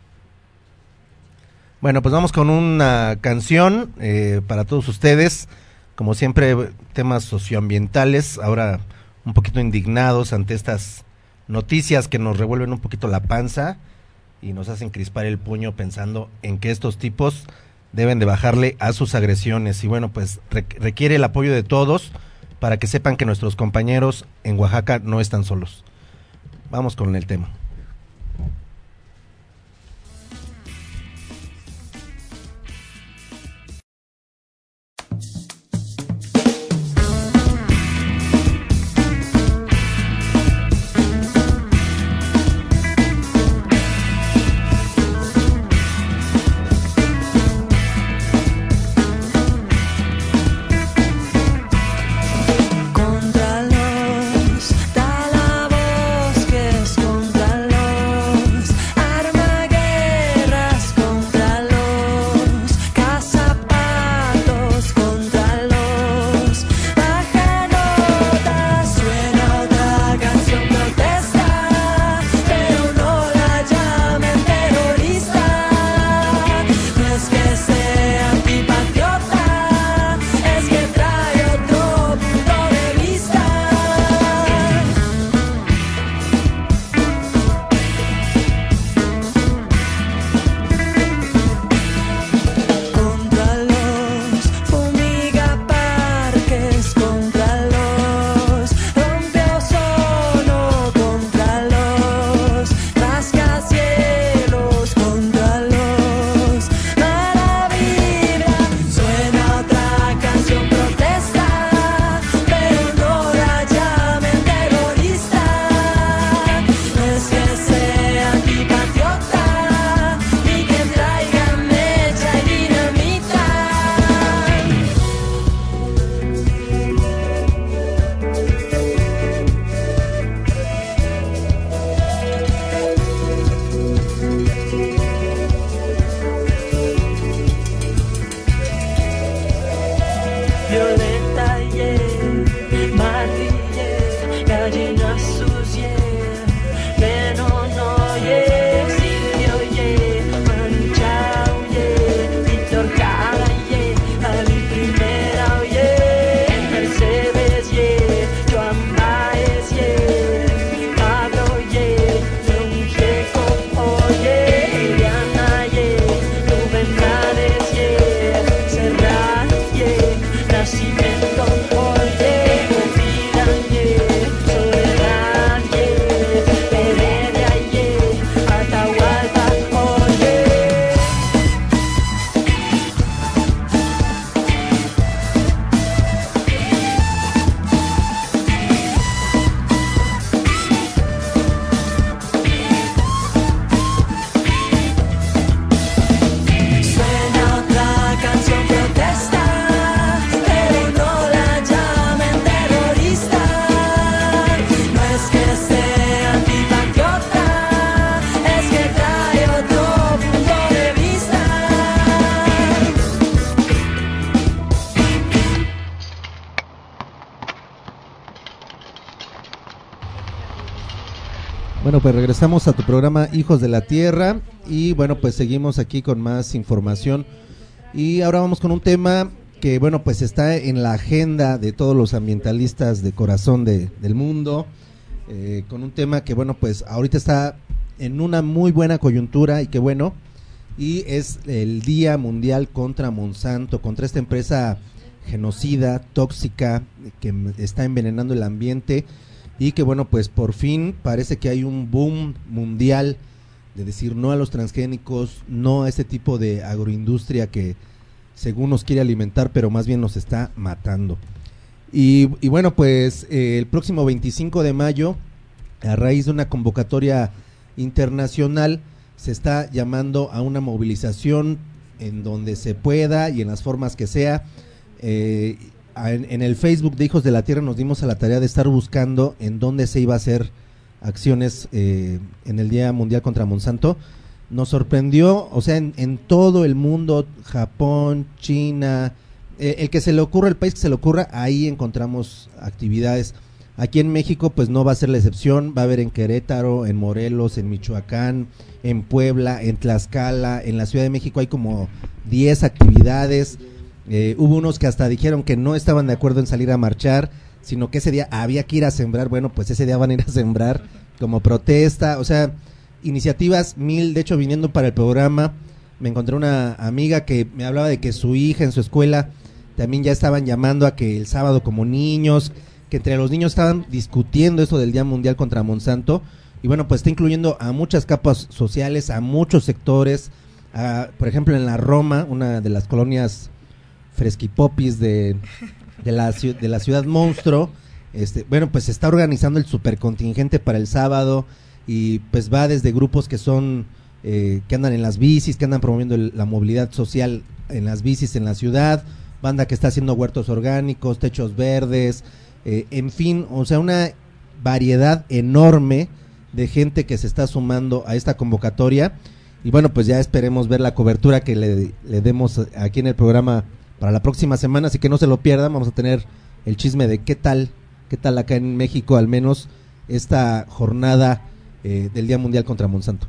Bueno, pues vamos con una canción eh, para todos ustedes. Como siempre, temas socioambientales, ahora un poquito indignados ante estas noticias que nos revuelven un poquito la panza y nos hacen crispar el puño pensando en que estos tipos deben de bajarle a sus agresiones. Y bueno, pues re- requiere el apoyo de todos para que sepan que nuestros compañeros en Oaxaca no están solos. Vamos con el tema. Bueno, pues regresamos a tu programa Hijos de la Tierra y bueno, pues seguimos aquí con más información y ahora vamos con un tema que bueno, pues está en la agenda de todos los ambientalistas de corazón de, del mundo, eh, con un tema que bueno, pues ahorita está en una muy buena coyuntura y que bueno, y es el Día Mundial contra Monsanto, contra esta empresa genocida, tóxica, que está envenenando el ambiente. Y que bueno, pues por fin parece que hay un boom mundial de decir no a los transgénicos, no a este tipo de agroindustria que según nos quiere alimentar, pero más bien nos está matando. Y, y bueno, pues eh, el próximo veinticinco de mayo, a raíz de una convocatoria internacional, se está llamando a una movilización en donde se pueda y en las formas que sea. Eh, en, en el Facebook de Hijos de la Tierra nos dimos a la tarea de estar buscando en dónde se iba a hacer acciones eh, en el Día Mundial contra Monsanto. Nos sorprendió, o sea, en, en todo el mundo, Japón, China, eh, el que se le ocurra, el país que se le ocurra, ahí encontramos actividades. Aquí en México pues no va a ser la excepción, va a haber en Querétaro, en Morelos, en Michoacán, en Puebla, en Tlaxcala, en la Ciudad de México hay como diez actividades. Eh, hubo unos que hasta dijeron que no estaban de acuerdo en salir a marchar, sino que ese día había que ir a sembrar. Bueno, pues ese día van a ir a sembrar como protesta, o sea, iniciativas mil. De hecho, viniendo para el programa me encontré una amiga que me hablaba de que su hija en su escuela también ya estaban llamando a que el sábado como niños, que entre los niños estaban discutiendo esto del Día Mundial contra Monsanto. Y bueno, pues está incluyendo a muchas capas sociales, a muchos sectores, a, por ejemplo en la Roma, una de las colonias fresquipopis de, de, la, de la ciudad monstruo, este, bueno, pues se está organizando el supercontingente para el sábado, y pues va desde grupos que son, eh, que andan en las bicis, que andan promoviendo el, la movilidad social en las bicis en la ciudad, banda que está haciendo huertos orgánicos, techos verdes, eh, en fin, o sea, una variedad enorme de gente que se está sumando a esta convocatoria. Y bueno, pues ya esperemos ver la cobertura que le, le demos aquí en el programa para la próxima semana, así que no se lo pierdan. Vamos a tener el chisme de qué tal, qué tal acá en México, al menos esta jornada eh, del Día Mundial contra Monsanto.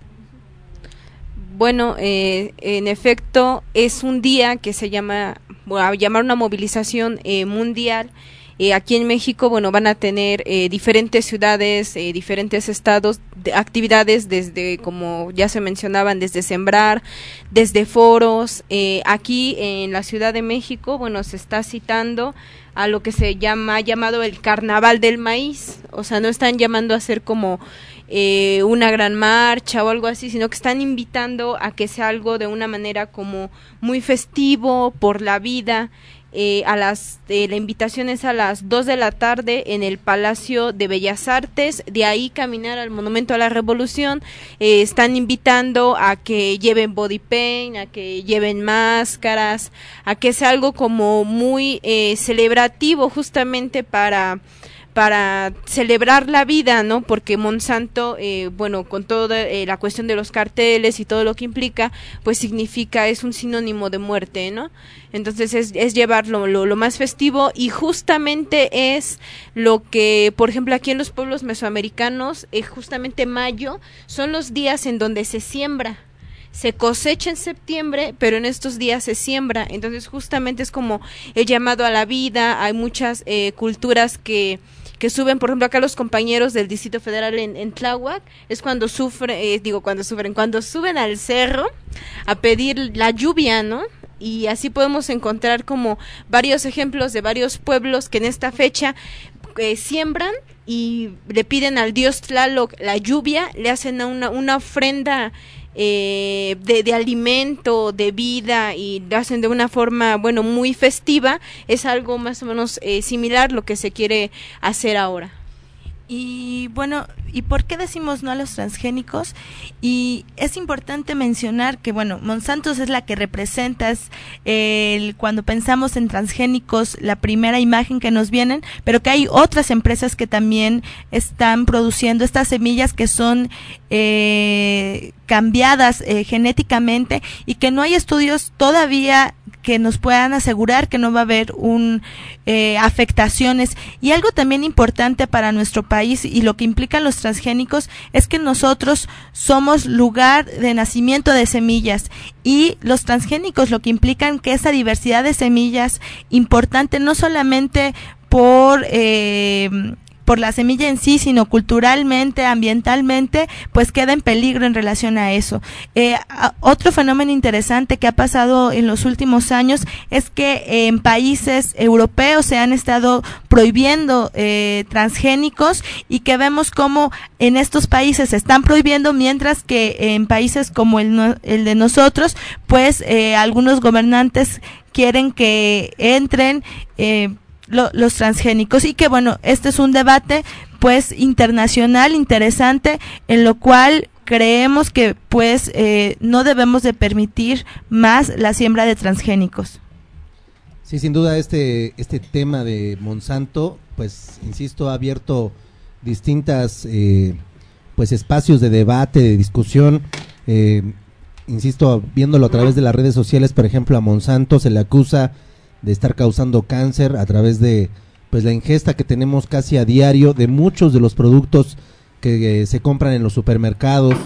Bueno, eh, en efecto es un día que se llama, bueno, a llamar una movilización eh, mundial. Eh, aquí en México, bueno, van a tener eh, diferentes ciudades, eh, diferentes estados, de actividades desde, como ya se mencionaban, desde sembrar, desde foros. Eh, aquí en la Ciudad de México, bueno, se está citando a lo que se llama, llamado el Carnaval del Maíz. O sea, no están llamando a hacer como eh, una gran marcha o algo así, sino que están invitando a que sea algo de una manera como muy festivo, por la vida. Eh, a las eh, la invitación es a las dos de la tarde en el Palacio de Bellas Artes, de ahí caminar al Monumento a la Revolución. Eh, están invitando a que lleven body paint, a que lleven máscaras, a que sea algo como muy eh, celebrativo, justamente para para celebrar la vida, ¿no? Porque Monsanto, eh, bueno, con toda eh, la cuestión de los carteles y todo lo que implica, pues significa, es un sinónimo de muerte, ¿no? Entonces es, es llevarlo lo, lo más festivo, y justamente es lo que, por ejemplo, aquí en los pueblos mesoamericanos, eh, justamente mayo son los días en donde se siembra. Se cosecha en septiembre, pero en estos días se siembra. Entonces justamente es como el llamado a la vida. Hay muchas eh, culturas que que suben, por ejemplo, acá los compañeros del Distrito Federal en, en Tláhuac, es cuando sufren, eh, digo, cuando sufren, cuando suben al cerro a pedir la lluvia, ¿no? Y así podemos encontrar como varios ejemplos de varios pueblos que en esta fecha eh, siembran y le piden al dios Tlaloc la lluvia, le hacen una, una ofrenda eh, de, de alimento, de vida, y lo hacen de una forma, bueno, muy festiva. Es algo más o menos eh, similar lo que se quiere hacer ahora. Y bueno, ¿y por qué decimos no a los transgénicos? Y es importante mencionar que, bueno, Monsanto es la que representa, es el, cuando pensamos en transgénicos, la primera imagen que nos vienen, pero que hay otras empresas que también están produciendo estas semillas que son eh, cambiadas eh, genéticamente, y que no hay estudios todavía que nos puedan asegurar que no va a haber un eh, afectaciones. Y algo también importante para nuestro país y lo que implican los transgénicos es que nosotros somos lugar de nacimiento de semillas, y los transgénicos lo que implican que esa diversidad de semillas importante no solamente por eh, por la semilla en sí, sino culturalmente, ambientalmente, pues queda en peligro en relación a eso. Eh, a, otro fenómeno interesante que ha pasado en los últimos años es que eh, en países europeos se han estado prohibiendo eh, transgénicos, y que vemos cómo en estos países se están prohibiendo, mientras que en países como el, no, el de nosotros, pues eh, algunos gobernantes quieren que entren eh, Lo, los transgénicos. Y que bueno, este es un debate pues internacional interesante, en lo cual creemos que pues eh, no debemos de permitir más la siembra de transgénicos. Sí, sin duda este este tema de Monsanto, pues insisto, ha abierto distintas eh, pues espacios de debate, de discusión. Eh, insisto, viéndolo a través de las redes sociales, por ejemplo, a Monsanto se le acusa de estar causando cáncer a través de pues la ingesta que tenemos casi a diario de muchos de los productos que eh, se compran en los supermercados.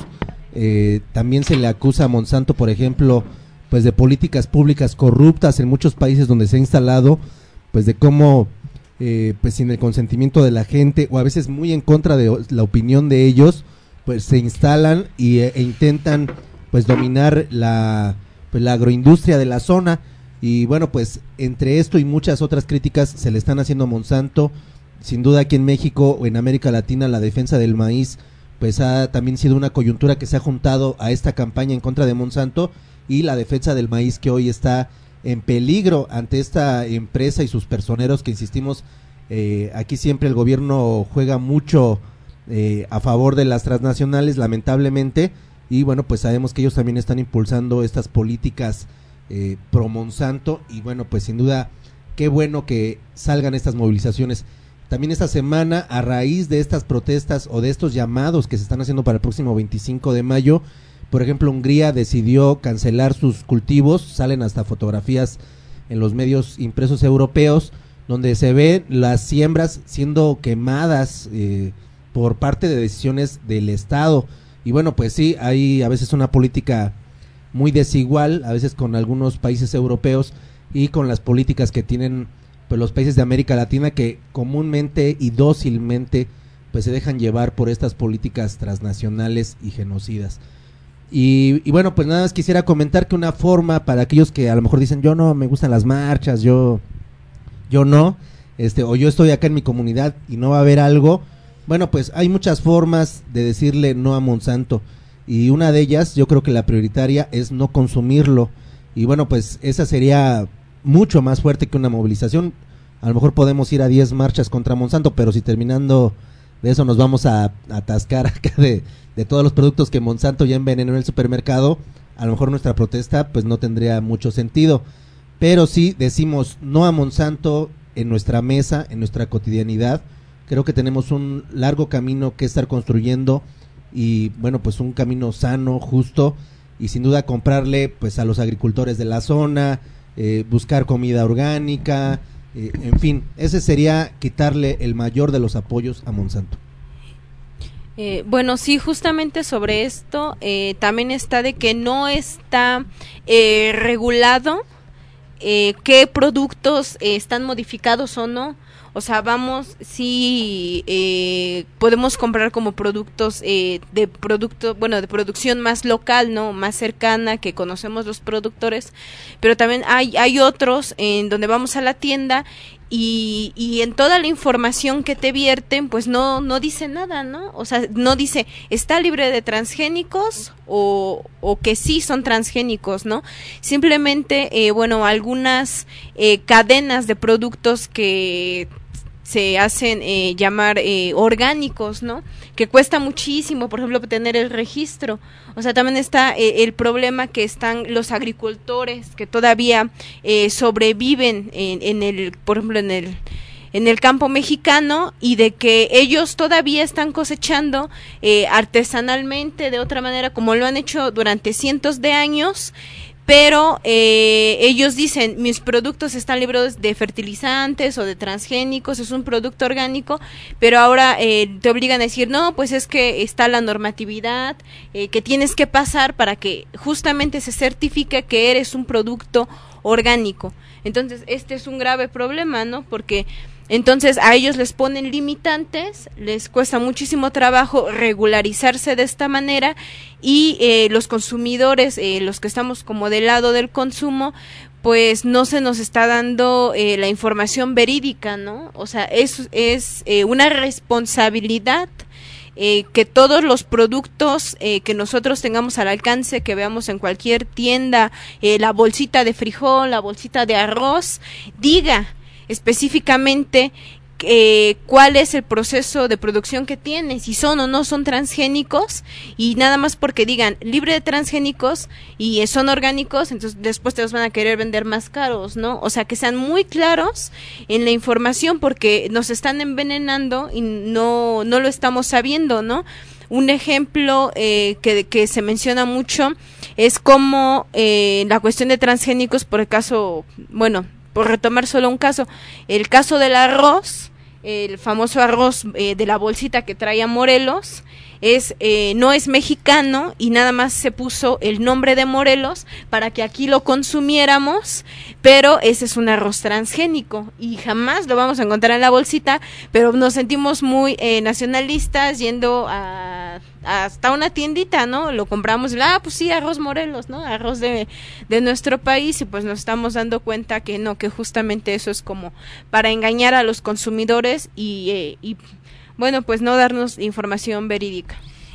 Eh, también se le acusa a Monsanto, por ejemplo, pues de políticas públicas corruptas en muchos países donde se ha instalado, pues de cómo eh, pues sin el consentimiento de la gente o a veces muy en contra de la opinión de ellos, pues se instalan y, e intentan pues dominar la, pues, la agroindustria de la zona. Y bueno, pues entre esto y muchas otras críticas se le están haciendo a Monsanto. Sin duda aquí en México o en América Latina la defensa del maíz pues ha también sido una coyuntura que se ha juntado a esta campaña en contra de Monsanto, y la defensa del maíz que hoy está en peligro ante esta empresa y sus personeros que insistimos, eh, aquí siempre el gobierno juega mucho eh, a favor de las transnacionales, lamentablemente, y bueno, pues sabemos que ellos también están impulsando estas políticas eh, pro Monsanto, y bueno, pues sin duda qué bueno que salgan estas movilizaciones. También esta semana, a raíz de estas protestas o de estos llamados que se están haciendo para el próximo veinticinco de mayo, por ejemplo, Hungría decidió cancelar sus cultivos, salen hasta fotografías en los medios impresos europeos, donde se ven las siembras siendo quemadas eh, por parte de decisiones del Estado. Y bueno, pues sí, hay a veces una política muy desigual, a veces con algunos países europeos y con las políticas que tienen pues los países de América Latina, que comúnmente y dócilmente pues se dejan llevar por estas políticas transnacionales y genocidas. Y, y bueno, pues nada más quisiera comentar que una forma para aquellos que a lo mejor dicen yo no me gustan las marchas, yo yo no, este o yo estoy acá en mi comunidad y no va a haber algo, bueno, pues hay muchas formas de decirle no a Monsanto, y una de ellas, yo creo que la prioritaria es no consumirlo, y bueno, pues esa sería mucho más fuerte que una movilización. A lo mejor podemos ir a diez marchas contra Monsanto, pero si terminando de eso nos vamos a, a atascar acá de, de todos los productos que Monsanto ya envenenó en el supermercado, a lo mejor nuestra protesta pues no tendría mucho sentido, pero si decimos no a Monsanto en nuestra mesa, en nuestra cotidianidad, creo que tenemos un largo camino que estar construyendo, y bueno, pues un camino sano, justo, y sin duda comprarle pues a los agricultores de la zona, eh, buscar comida orgánica, eh, en fin, ese sería quitarle el mayor de los apoyos a Monsanto. Eh, bueno, sí, justamente sobre esto eh, también está de que no está eh, regulado eh, qué productos eh, están modificados o no. O sea, vamos, sí, eh, podemos comprar como productos eh, de producto, bueno, de producción más local, ¿no? Más cercana, que conocemos los productores, pero también hay hay otros en donde vamos a la tienda y, y en toda la información que te vierten, pues no no dice nada, ¿no? O sea, no dice, está libre de transgénicos o, o que sí son transgénicos, ¿no? Simplemente, eh, bueno, algunas eh, cadenas de productos que se hacen eh, llamar eh, orgánicos, ¿no? Que cuesta muchísimo, por ejemplo, tener el registro. O sea, también está eh, el problema que están los agricultores que todavía eh, sobreviven en, en el, por ejemplo, en el en el campo mexicano, y de que ellos todavía están cosechando eh, artesanalmente, de otra manera, como lo han hecho durante cientos de años. Pero eh, ellos dicen, mis productos están libres de fertilizantes o de transgénicos, es un producto orgánico, pero ahora eh, te obligan a decir, no, pues es que está la normatividad eh, que tienes que pasar para que justamente se certifique que eres un producto orgánico. Entonces, este es un grave problema, ¿no? Porque entonces a ellos les ponen limitantes, les cuesta muchísimo trabajo regularizarse de esta manera, y eh, los consumidores, eh, los que estamos como del lado del consumo, pues no se nos está dando eh, la información verídica, ¿no? O sea, es, es eh, una responsabilidad eh, que todos los productos eh, que nosotros tengamos al alcance, que veamos en cualquier tienda, eh, la bolsita de frijol, la bolsita de arroz, diga específicamente eh, cuál es el proceso de producción que tiene, si son o no son transgénicos, y nada más porque digan libre de transgénicos y eh, son orgánicos, entonces después te los van a querer vender más caros, ¿no? O sea, que sean muy claros en la información, porque nos están envenenando y no, no lo estamos sabiendo, ¿no? Un ejemplo eh, que, que se menciona mucho es como eh, la cuestión de transgénicos, por el caso, bueno, por retomar solo un caso, el caso del arroz, el famoso arroz eh, de la bolsita que traía Morelos, es eh, no es mexicano y nada más se puso el nombre de Morelos para que aquí lo consumiéramos, pero ese es un arroz transgénico y jamás lo vamos a encontrar en la bolsita, pero nos sentimos muy eh, nacionalistas yendo a hasta una tiendita, ¿no? Lo compramos y ah, pues sí, arroz Morelos, ¿no? Arroz de, de nuestro país, y pues nos estamos dando cuenta que no, que justamente eso es como para engañar a los consumidores y, eh, y bueno, pues no darnos información verídica.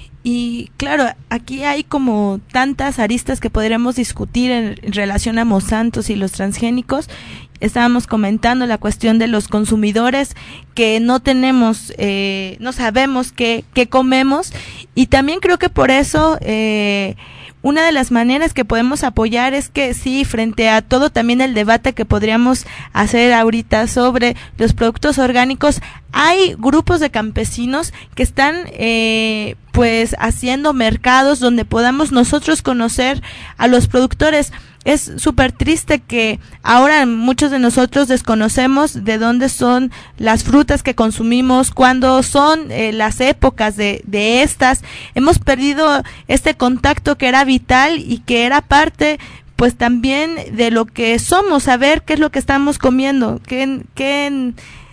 Y claro, aquí hay como tantas aristas que podremos discutir en, en relación a Monsanto y los transgénicos. Estábamos comentando la cuestión de los consumidores que no tenemos, eh, no sabemos qué, qué comemos, y también creo que por eso eh, una de las maneras que podemos apoyar es que sí, frente a todo también el debate que podríamos hacer ahorita sobre los productos orgánicos, hay grupos de campesinos que están eh, pues haciendo mercados donde podamos nosotros conocer a los productores. Es súper triste que ahora muchos de nosotros desconocemos de dónde son las frutas que consumimos, cuándo son eh, las épocas de, de estas. Hemos perdido este contacto que era vital y que era parte pues también de lo que somos, saber qué es lo que estamos comiendo, qué, qué,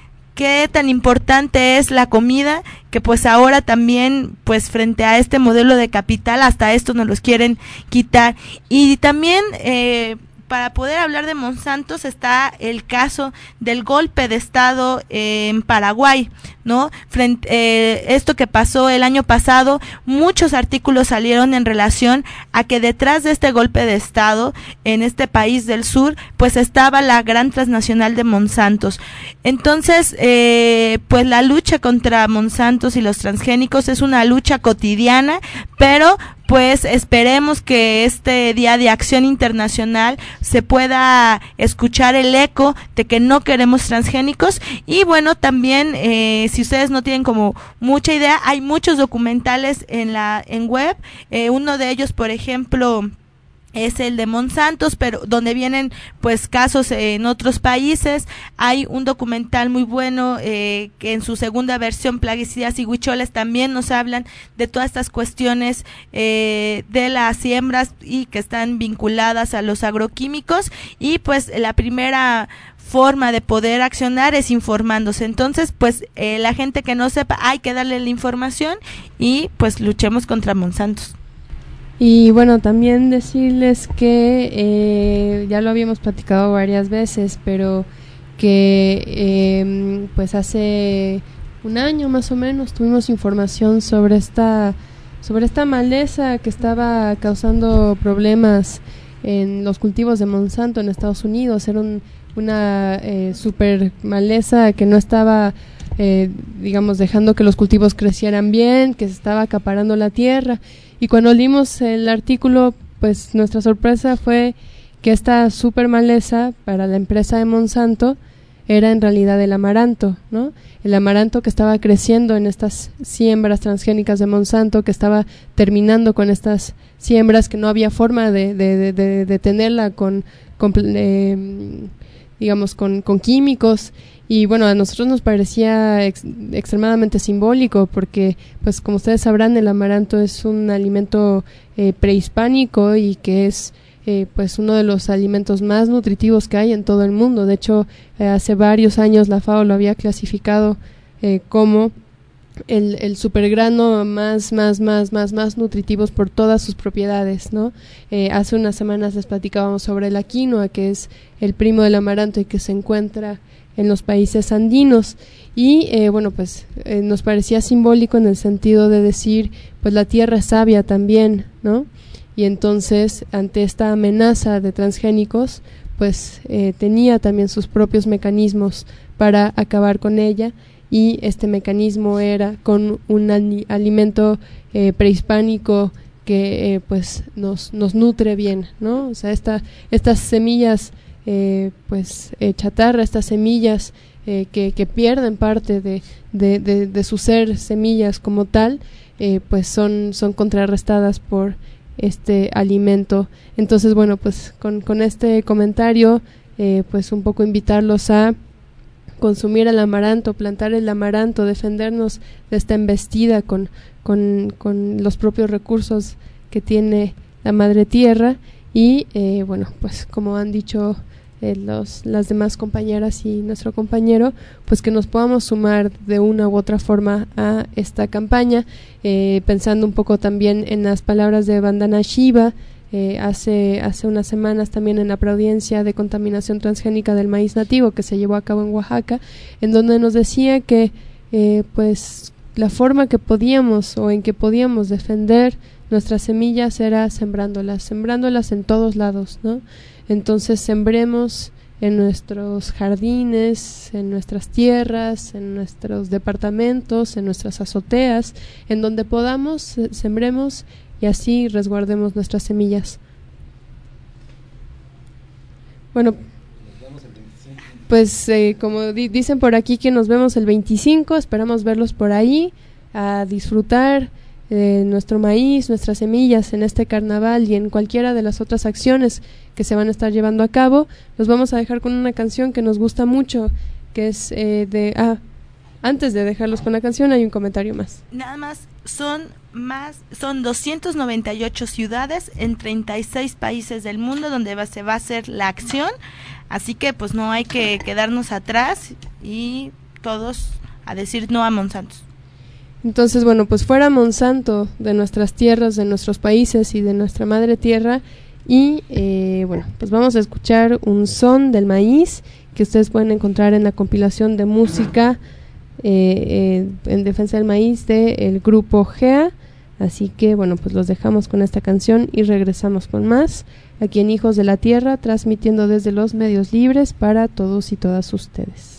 qué tan importante es la comida, que pues ahora también pues frente a este modelo de capital hasta esto nos los quieren quitar. Y también eh, para poder hablar de Monsanto está el caso del golpe de estado eh, en Paraguay, ¿no? Frente, eh, esto que pasó el año pasado, muchos artículos salieron en relación a que detrás de este golpe de estado en este país del sur, pues estaba la gran transnacional de Monsantos. Entonces, eh, pues la lucha contra Monsantos y los transgénicos es una lucha cotidiana, pero pues esperemos que este Día de Acción Internacional se pueda escuchar el eco de que no queremos transgénicos. Y bueno, también eh, si ustedes no tienen como mucha idea, hay muchos documentales en la en web, eh, uno de ellos, por ejemplo, es el de Monsantos, pero donde vienen pues casos en otros países. Hay un documental muy bueno eh, que en su segunda versión, Plaguicidas y Huicholes, también nos hablan de todas estas cuestiones eh, de las siembras y que están vinculadas a los agroquímicos, y pues la primera forma de poder accionar es informándose. Entonces pues eh, la gente que no sepa, hay que darle la información y pues luchemos contra Monsantos. Y bueno, también decirles que eh, ya lo habíamos platicado varias veces, pero que eh, pues hace un año más o menos tuvimos información sobre esta sobre esta maleza que estaba causando problemas en los cultivos de Monsanto en Estados Unidos. Era un, una eh, super maleza que no estaba eh, digamos dejando que los cultivos crecieran bien, que se estaba acaparando la tierra. Y cuando leímos el artículo, pues nuestra sorpresa fue que esta super maleza para la empresa de Monsanto era en realidad el amaranto, ¿no? El amaranto que estaba creciendo en estas siembras transgénicas de Monsanto, que estaba terminando con estas siembras, que no había forma de, de, de, de, de tenerla con, con eh, digamos, con, con químicos. Y bueno, a nosotros nos parecía ex, extremadamente simbólico porque, pues como ustedes sabrán, el amaranto es un alimento eh, prehispánico y que es eh, pues uno de los alimentos más nutritivos que hay en todo el mundo. De hecho, eh, hace varios años la FAO lo había clasificado eh, como el, el supergrano más, más, más, más, más nutritivos por todas sus propiedades, ¿no? Eh, hace unas semanas les platicábamos sobre la quinoa, que es el primo del amaranto y que se encuentra en los países andinos. Y eh, bueno, pues eh, nos parecía simbólico en el sentido de decir, pues la tierra es sabia también, ¿no? Y entonces, ante esta amenaza de transgénicos, pues eh, tenía también sus propios mecanismos para acabar con ella, y este mecanismo era con un ali- alimento eh, prehispánico que eh, pues nos nos nutre bien, ¿no? O sea, esta, estas semillas eh, pues eh, chatarra, estas semillas eh, que, que pierden parte de, de, de, de su ser semillas como tal, eh, pues son, son contrarrestadas por este alimento. Entonces, bueno, pues con, con este comentario, eh, pues un poco invitarlos a consumir el amaranto, plantar el amaranto, defendernos de esta embestida con, con, con los propios recursos que tiene la madre tierra, y eh, bueno, pues como han dicho eh, los, las demás compañeras y nuestro compañero, pues que nos podamos sumar de una u otra forma a esta campaña, eh, pensando un poco también en las palabras de Vandana Shiva, Eh, hace hace unas semanas también en la audiencia de contaminación transgénica del maíz nativo que se llevó a cabo en Oaxaca, en donde nos decía que eh, pues la forma que podíamos o en que podíamos defender nuestras semillas era sembrándolas, sembrándolas en todos lados, ¿no? Entonces sembremos en nuestros jardines, en nuestras tierras, en nuestros departamentos, en nuestras azoteas, en donde podamos, sembremos, y así resguardemos nuestras semillas. Bueno, pues eh, como di- dicen por aquí que nos vemos el veinticinco, esperamos verlos por ahí, a disfrutar eh, nuestro maíz, nuestras semillas en este carnaval y en cualquiera de las otras acciones que se van a estar llevando a cabo. Los vamos a dejar con una canción que nos gusta mucho, que es eh, de... Ah, antes de dejarlos con la canción hay un comentario más. Nada más, son más son doscientas noventa y ocho ciudades en treinta y seis países del mundo donde va, se va a hacer la acción, así que pues no hay que quedarnos atrás y todos a decir no a Monsanto. Entonces, bueno, pues fuera Monsanto de nuestras tierras, de nuestros países y de nuestra madre tierra. Y eh, bueno, pues vamos a escuchar un son del maíz que ustedes pueden encontrar en la compilación de música eh, eh, en defensa del maíz del grupo G E A. Así que bueno, pues los dejamos con esta canción y regresamos con más aquí en Hijos de la Tierra, transmitiendo desde los medios libres para todos y todas ustedes.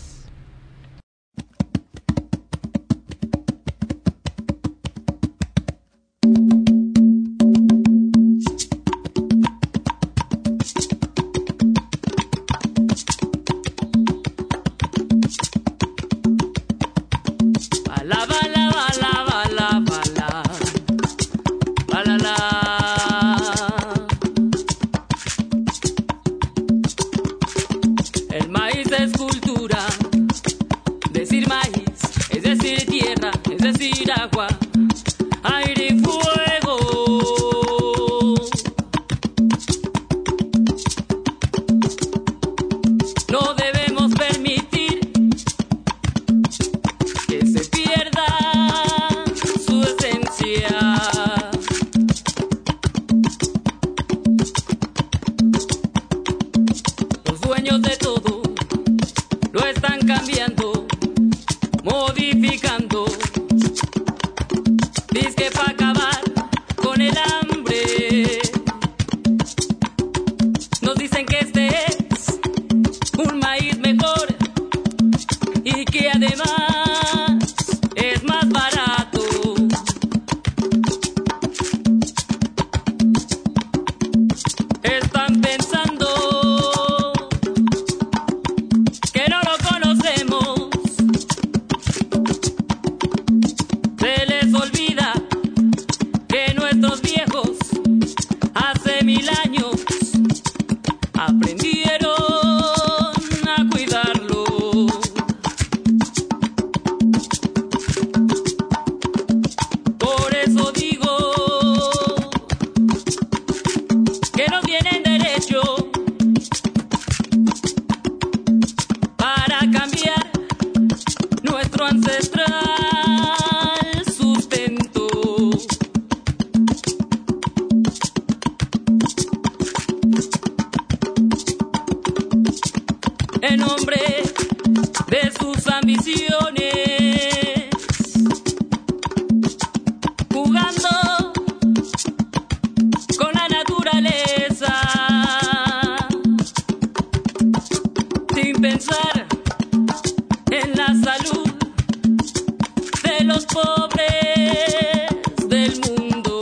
pensar en la salud de los pobres del mundo.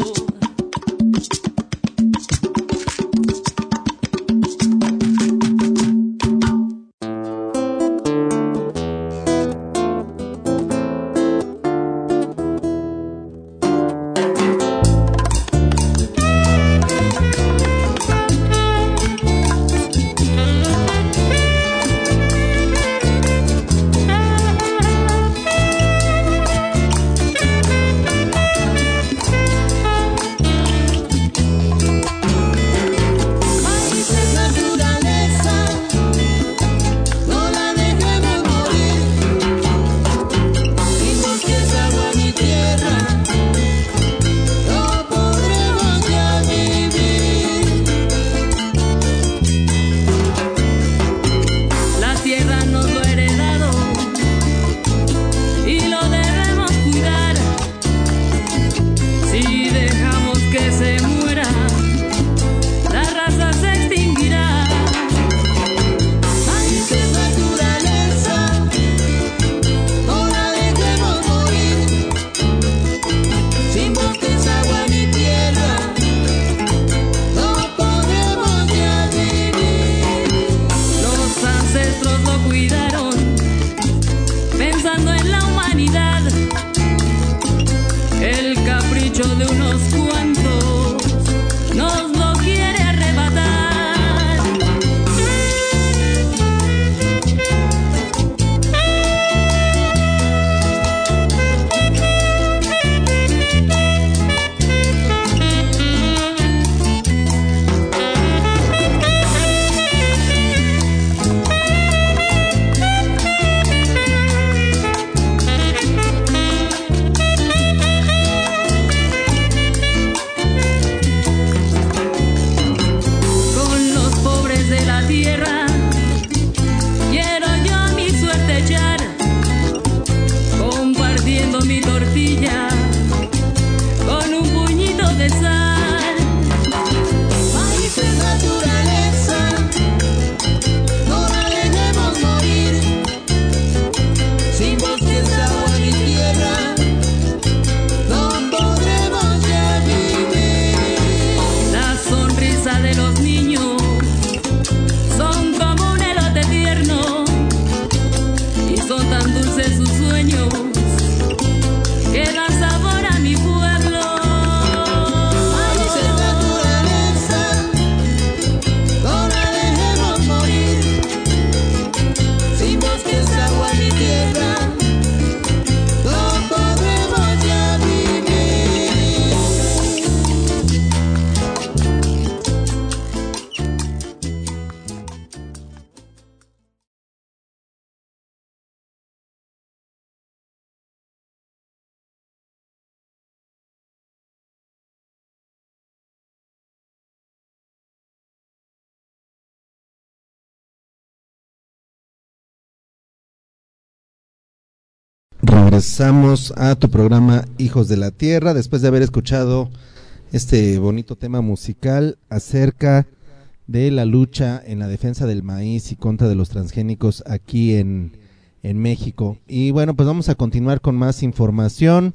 Regresamos a tu programa Hijos de la Tierra, después de haber escuchado este bonito tema musical acerca de la lucha en la defensa del maíz y contra de los transgénicos aquí en, en México. Y bueno, pues vamos a continuar con más información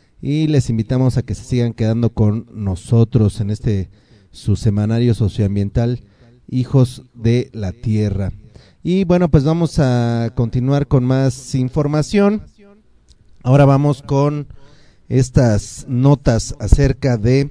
y les invitamos a que se sigan quedando con nosotros en este su semanario socioambiental Hijos de la Tierra. Y bueno, pues vamos a continuar con más información. Ahora vamos con estas notas acerca de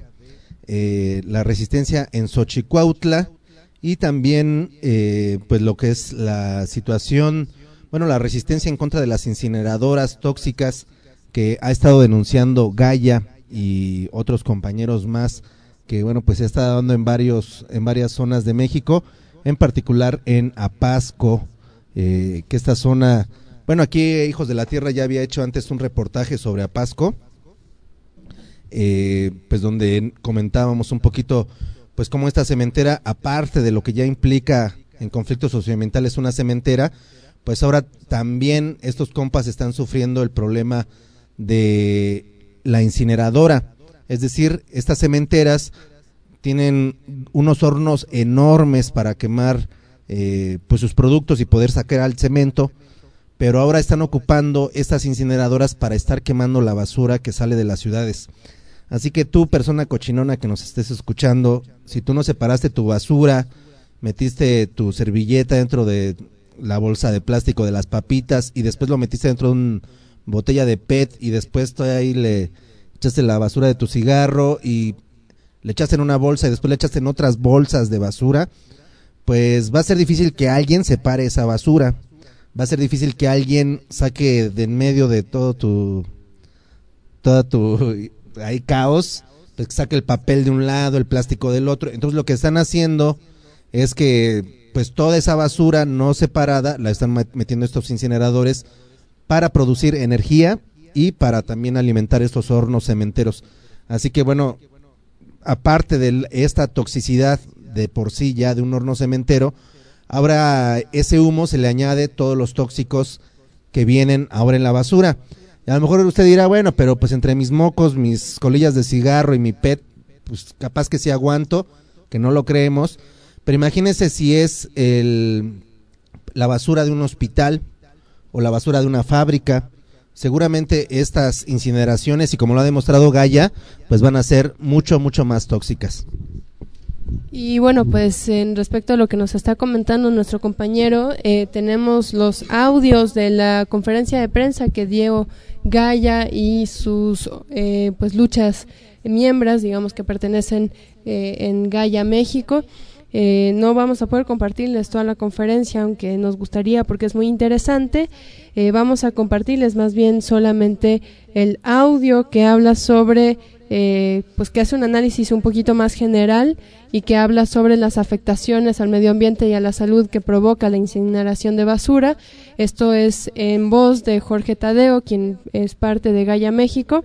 eh, la resistencia en Xochicuautla y también eh, pues lo que es la situación, bueno, la resistencia en contra de las incineradoras tóxicas que ha estado denunciando Gaia y otros compañeros más, que bueno, pues se está dando en varios en varias zonas de México, en particular en Apasco, eh, que esta zona, bueno, aquí Hijos de la Tierra ya había hecho antes un reportaje sobre Apasco, eh, pues donde comentábamos un poquito, pues cómo esta cementera, aparte de lo que ya implica en conflictos socioambientales una cementera, pues ahora también estos compas están sufriendo el problema de la incineradora, es decir, estas cementeras tienen unos hornos enormes para quemar eh, pues sus productos y poder sacar al cemento, pero ahora están ocupando estas incineradoras para estar quemando la basura que sale de las ciudades. Así que tú, persona cochinona que nos estés escuchando, si tú no separaste tu basura, metiste tu servilleta dentro de la bolsa de plástico de las papitas y después lo metiste dentro de una botella de P E T y después tú ahí le echaste la basura de tu cigarro y le echaste en una bolsa y después le echaste en otras bolsas de basura, pues va a ser difícil que alguien separe esa basura, va a ser difícil que alguien saque de en medio de todo tu, toda tu, hay caos, pues saque el papel de un lado, el plástico del otro. Entonces lo que están haciendo es que pues toda esa basura no separada la están metiendo estos incineradores para producir energía y para también alimentar estos hornos cementeros. Así que bueno, aparte de esta toxicidad de por sí ya de un horno cementero, ahora ese humo se le añade todos los tóxicos que vienen ahora en la basura. Y a lo mejor usted dirá, bueno, pero pues entre mis mocos, mis colillas de cigarro y mi P E T, pues capaz que sí aguanto, que no lo creemos, pero imagínese si es el, la basura de un hospital o la basura de una fábrica. Seguramente estas incineraciones, y como lo ha demostrado Gaia, pues van a ser mucho, mucho más tóxicas. Y bueno, pues en respecto a lo que nos está comentando nuestro compañero, eh, tenemos los audios de la conferencia de prensa que dio Gaia y sus eh, pues luchas miembros, digamos, que pertenecen eh, en Gaia México. Eh, no vamos a poder compartirles toda la conferencia, aunque nos gustaría porque es muy interesante. Eh, vamos a compartirles más bien solamente el audio que habla sobre, eh, pues que hace un análisis un poquito más general y que habla sobre las afectaciones al medio ambiente y a la salud que provoca la incineración de basura. Esto es en voz de Jorge Tadeo, quien es parte de Gaia México.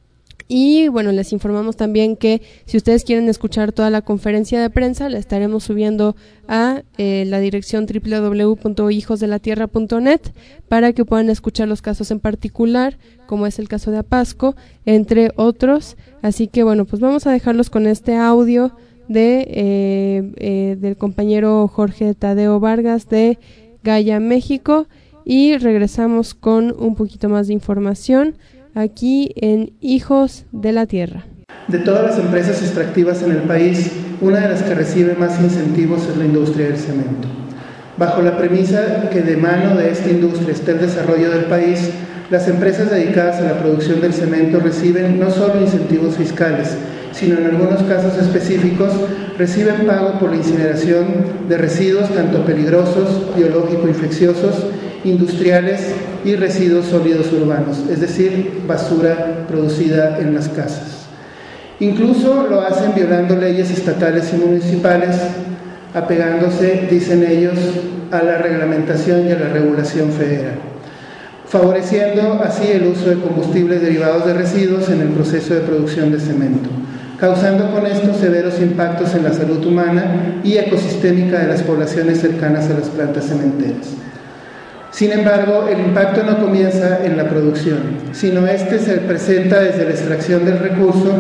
Y bueno, les informamos también que si ustedes quieren escuchar toda la conferencia de prensa, la estaremos subiendo a eh, la dirección doble u doble u doble u punto hijos de la tierra punto net para que puedan escuchar los casos en particular, como es el caso de Apasco, entre otros. Así que bueno, pues vamos a dejarlos con este audio de eh, eh, del compañero Jorge Tadeo Vargas de Gaia México y regresamos con un poquito más de información aquí en Hijos de la Tierra. De todas las empresas extractivas en el país, una de las que recibe más incentivos es la industria del cemento. Bajo la premisa que de mano de esta industria está el desarrollo del país, las empresas dedicadas a la producción del cemento reciben no solo incentivos fiscales, sino en algunos casos específicos reciben pago por la incineración de residuos tanto peligrosos, biológico-infecciosos, industriales y residuos sólidos urbanos, es decir, basura producida en las casas. Incluso lo hacen violando leyes estatales y municipales, apegándose, dicen ellos, a la reglamentación y a la regulación federal, favoreciendo así el uso de combustibles derivados de residuos en el proceso de producción de cemento, causando con esto severos impactos en la salud humana y ecosistémica de las poblaciones cercanas a las plantas cementeras. Sin embargo, el impacto no comienza en la producción, sino este se presenta desde la extracción del recurso,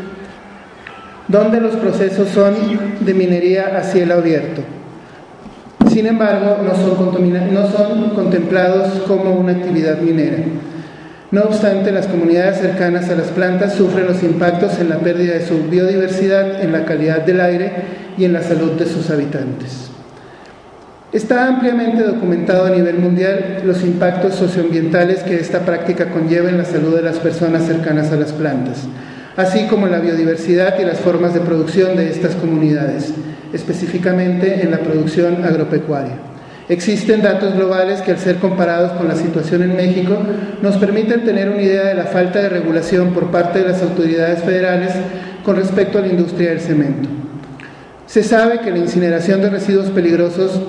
donde los procesos son de minería a cielo abierto. Sin embargo, no son, no son contemplados como una actividad minera. No obstante, las comunidades cercanas a las plantas sufren los impactos en la pérdida de su biodiversidad, en la calidad del aire y en la salud de sus habitantes. Está ampliamente documentado a nivel mundial los impactos socioambientales que esta práctica conlleva en la salud de las personas cercanas a las plantas, así como la biodiversidad y las formas de producción de estas comunidades, específicamente en la producción agropecuaria. Existen datos globales que, al ser comparados con la situación en México, nos permiten tener una idea de la falta de regulación por parte de las autoridades federales con respecto a la industria del cemento. Se sabe que la incineración de residuos peligrosos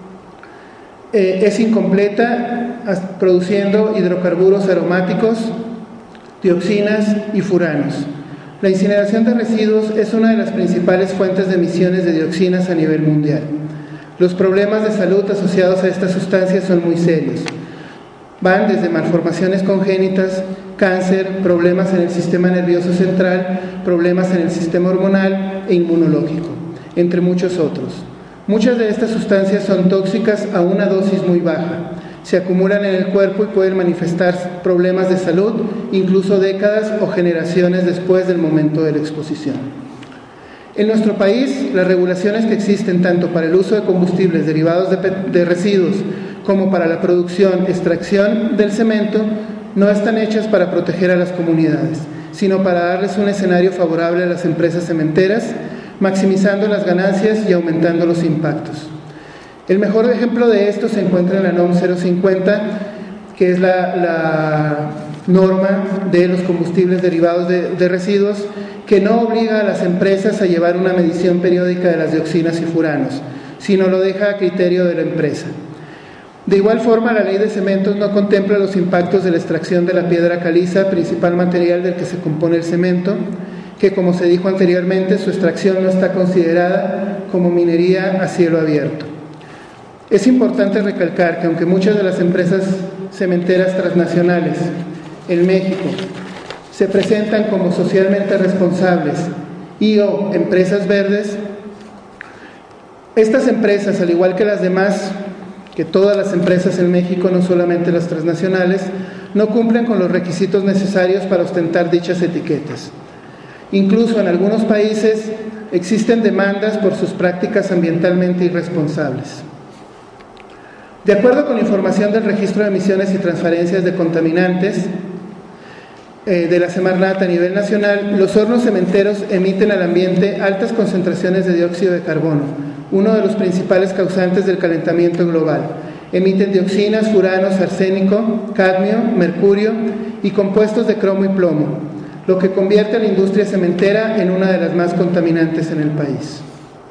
eh, es incompleta, produciendo hidrocarburos aromáticos, dioxinas y furanos. La incineración de residuos es una de las principales fuentes de emisiones de dioxinas a nivel mundial. Los problemas de salud asociados a estas sustancias son muy serios. Van desde malformaciones congénitas, cáncer, problemas en el sistema nervioso central, problemas en el sistema hormonal e inmunológico, entre muchos otros. Muchas de estas sustancias son tóxicas a una dosis muy baja. Se acumulan en el cuerpo y pueden manifestar problemas de salud, incluso décadas o generaciones después del momento de la exposición. En nuestro país, las regulaciones que existen tanto para el uso de combustibles derivados de, de residuos como para la producción, extracción del cemento, no están hechas para proteger a las comunidades, sino para darles un escenario favorable a las empresas cementeras, maximizando las ganancias y aumentando los impactos. El mejor ejemplo de esto se encuentra en la NOM cero cincuenta, que es la, la norma de los combustibles derivados de, de residuos, que no obliga a las empresas a llevar una medición periódica de las dioxinas y furanos, sino lo deja a criterio de la empresa. De igual forma, la ley de cementos no contempla los impactos de la extracción de la piedra caliza, principal material del que se compone el cemento, que, como se dijo anteriormente, su extracción no está considerada como minería a cielo abierto. Es importante recalcar que aunque muchas de las empresas cementeras transnacionales en México se presentan como socialmente responsables y o empresas verdes, estas empresas, al igual que las demás, que todas las empresas en México, no solamente las transnacionales, no cumplen con los requisitos necesarios para ostentar dichas etiquetas. Incluso en algunos países existen demandas por sus prácticas ambientalmente irresponsables. De acuerdo con información del Registro de Emisiones y Transferencias de Contaminantes eh, de la Semarnat a nivel nacional, los hornos cementeros emiten al ambiente altas concentraciones de dióxido de carbono, uno de los principales causantes del calentamiento global. Emiten dioxinas, furanos, arsénico, cadmio, mercurio y compuestos de cromo y plomo, lo que convierte a la industria cementera en una de las más contaminantes en el país.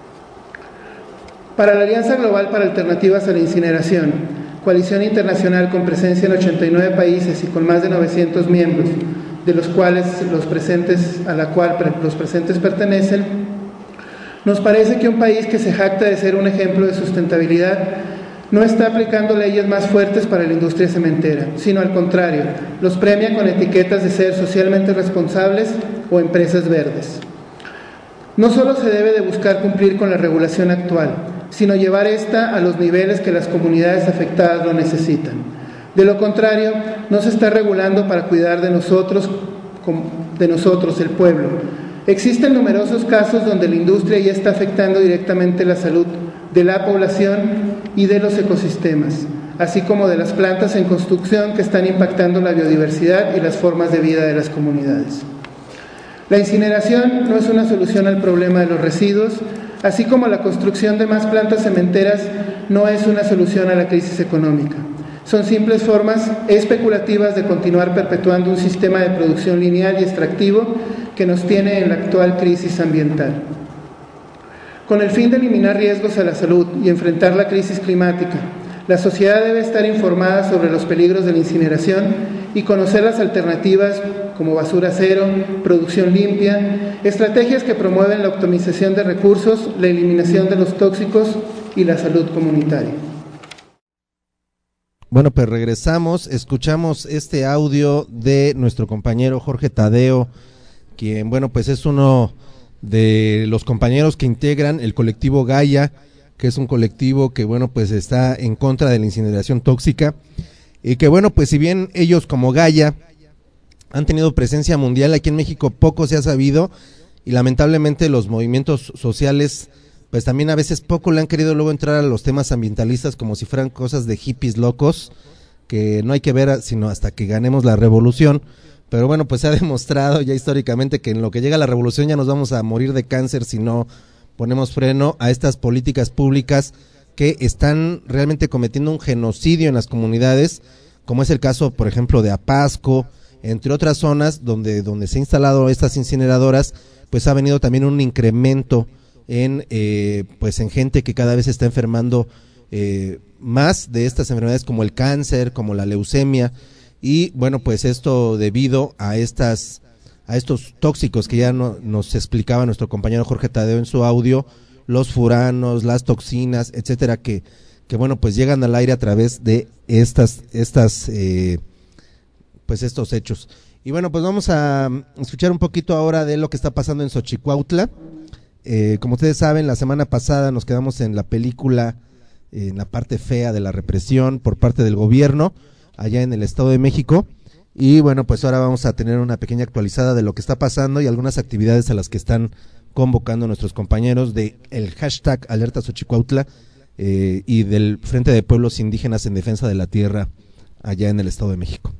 Para la Alianza Global para Alternativas a la Incineración, coalición internacional con presencia en ochenta y nueve países y con más de novecientos miembros, de los cuales los presentes, a la cual los presentes pertenecen, nos parece que un país que se jacta de ser un ejemplo de sustentabilidad no está aplicando leyes más fuertes para la industria cementera, sino al contrario, los premia con etiquetas de ser socialmente responsables o empresas verdes. No solo se debe de buscar cumplir con la regulación actual, sino llevar esta a los niveles que las comunidades afectadas lo necesitan. De lo contrario, no se está regulando para cuidar de nosotros, de nosotros, el pueblo. Existen numerosos casos donde la industria ya está afectando directamente la salud de la población y de los ecosistemas, así como de las plantas en construcción que están impactando la biodiversidad y las formas de vida de las comunidades. La incineración no es una solución al problema de los residuos, así como la construcción de más plantas cementeras no es una solución a la crisis económica. Son simples formas especulativas de continuar perpetuando un sistema de producción lineal y extractivo que nos tiene en la actual crisis ambiental. Con el fin de eliminar riesgos a la salud y enfrentar la crisis climática, la sociedad debe estar informada sobre los peligros de la incineración y conocer las alternativas como basura cero, producción limpia, estrategias que promueven la optimización de recursos, la eliminación de los tóxicos y la salud comunitaria. Bueno, pues regresamos, escuchamos este audio de nuestro compañero Jorge Tadeo, quien, bueno, pues es uno de los compañeros que integran el colectivo Gaia, que es un colectivo que, bueno, pues está en contra de la incineración tóxica, y que, bueno, pues si bien ellos como Gaia han tenido presencia mundial, aquí en México poco se ha sabido, y lamentablemente los movimientos sociales pues también a veces poco le han querido luego entrar a los temas ambientalistas como si fueran cosas de hippies locos, que no hay que ver sino hasta que ganemos la revolución. Pero bueno, pues se ha demostrado ya históricamente que en lo que llega la revolución ya nos vamos a morir de cáncer si no ponemos freno a estas políticas públicas que están realmente cometiendo un genocidio en las comunidades, como es el caso, por ejemplo, de Apasco, entre otras zonas donde, donde se han instalado estas incineradoras, pues ha venido también un incremento en eh, pues en gente que cada vez está enfermando eh, más de estas enfermedades como el cáncer, como la leucemia, y bueno, pues esto debido a estas a estos tóxicos que ya no, nos explicaba nuestro compañero Jorge Tadeo en su audio, los furanos, las toxinas, etcétera, que que bueno, pues llegan al aire a través de estas estas eh, pues estos hechos. Y bueno, pues vamos a escuchar un poquito ahora de lo que está pasando en Xochicuautla. Eh, como ustedes saben, la semana pasada nos quedamos en la película, eh, en la parte fea de la represión por parte del gobierno, allá en el Estado de México. Y bueno, pues ahora vamos a tener una pequeña actualizada de lo que está pasando y algunas actividades a las que están convocando nuestros compañeros de el hashtag Alerta Xochicuautla eh, y del Frente de Pueblos Indígenas en Defensa de la Tierra allá en el Estado de México.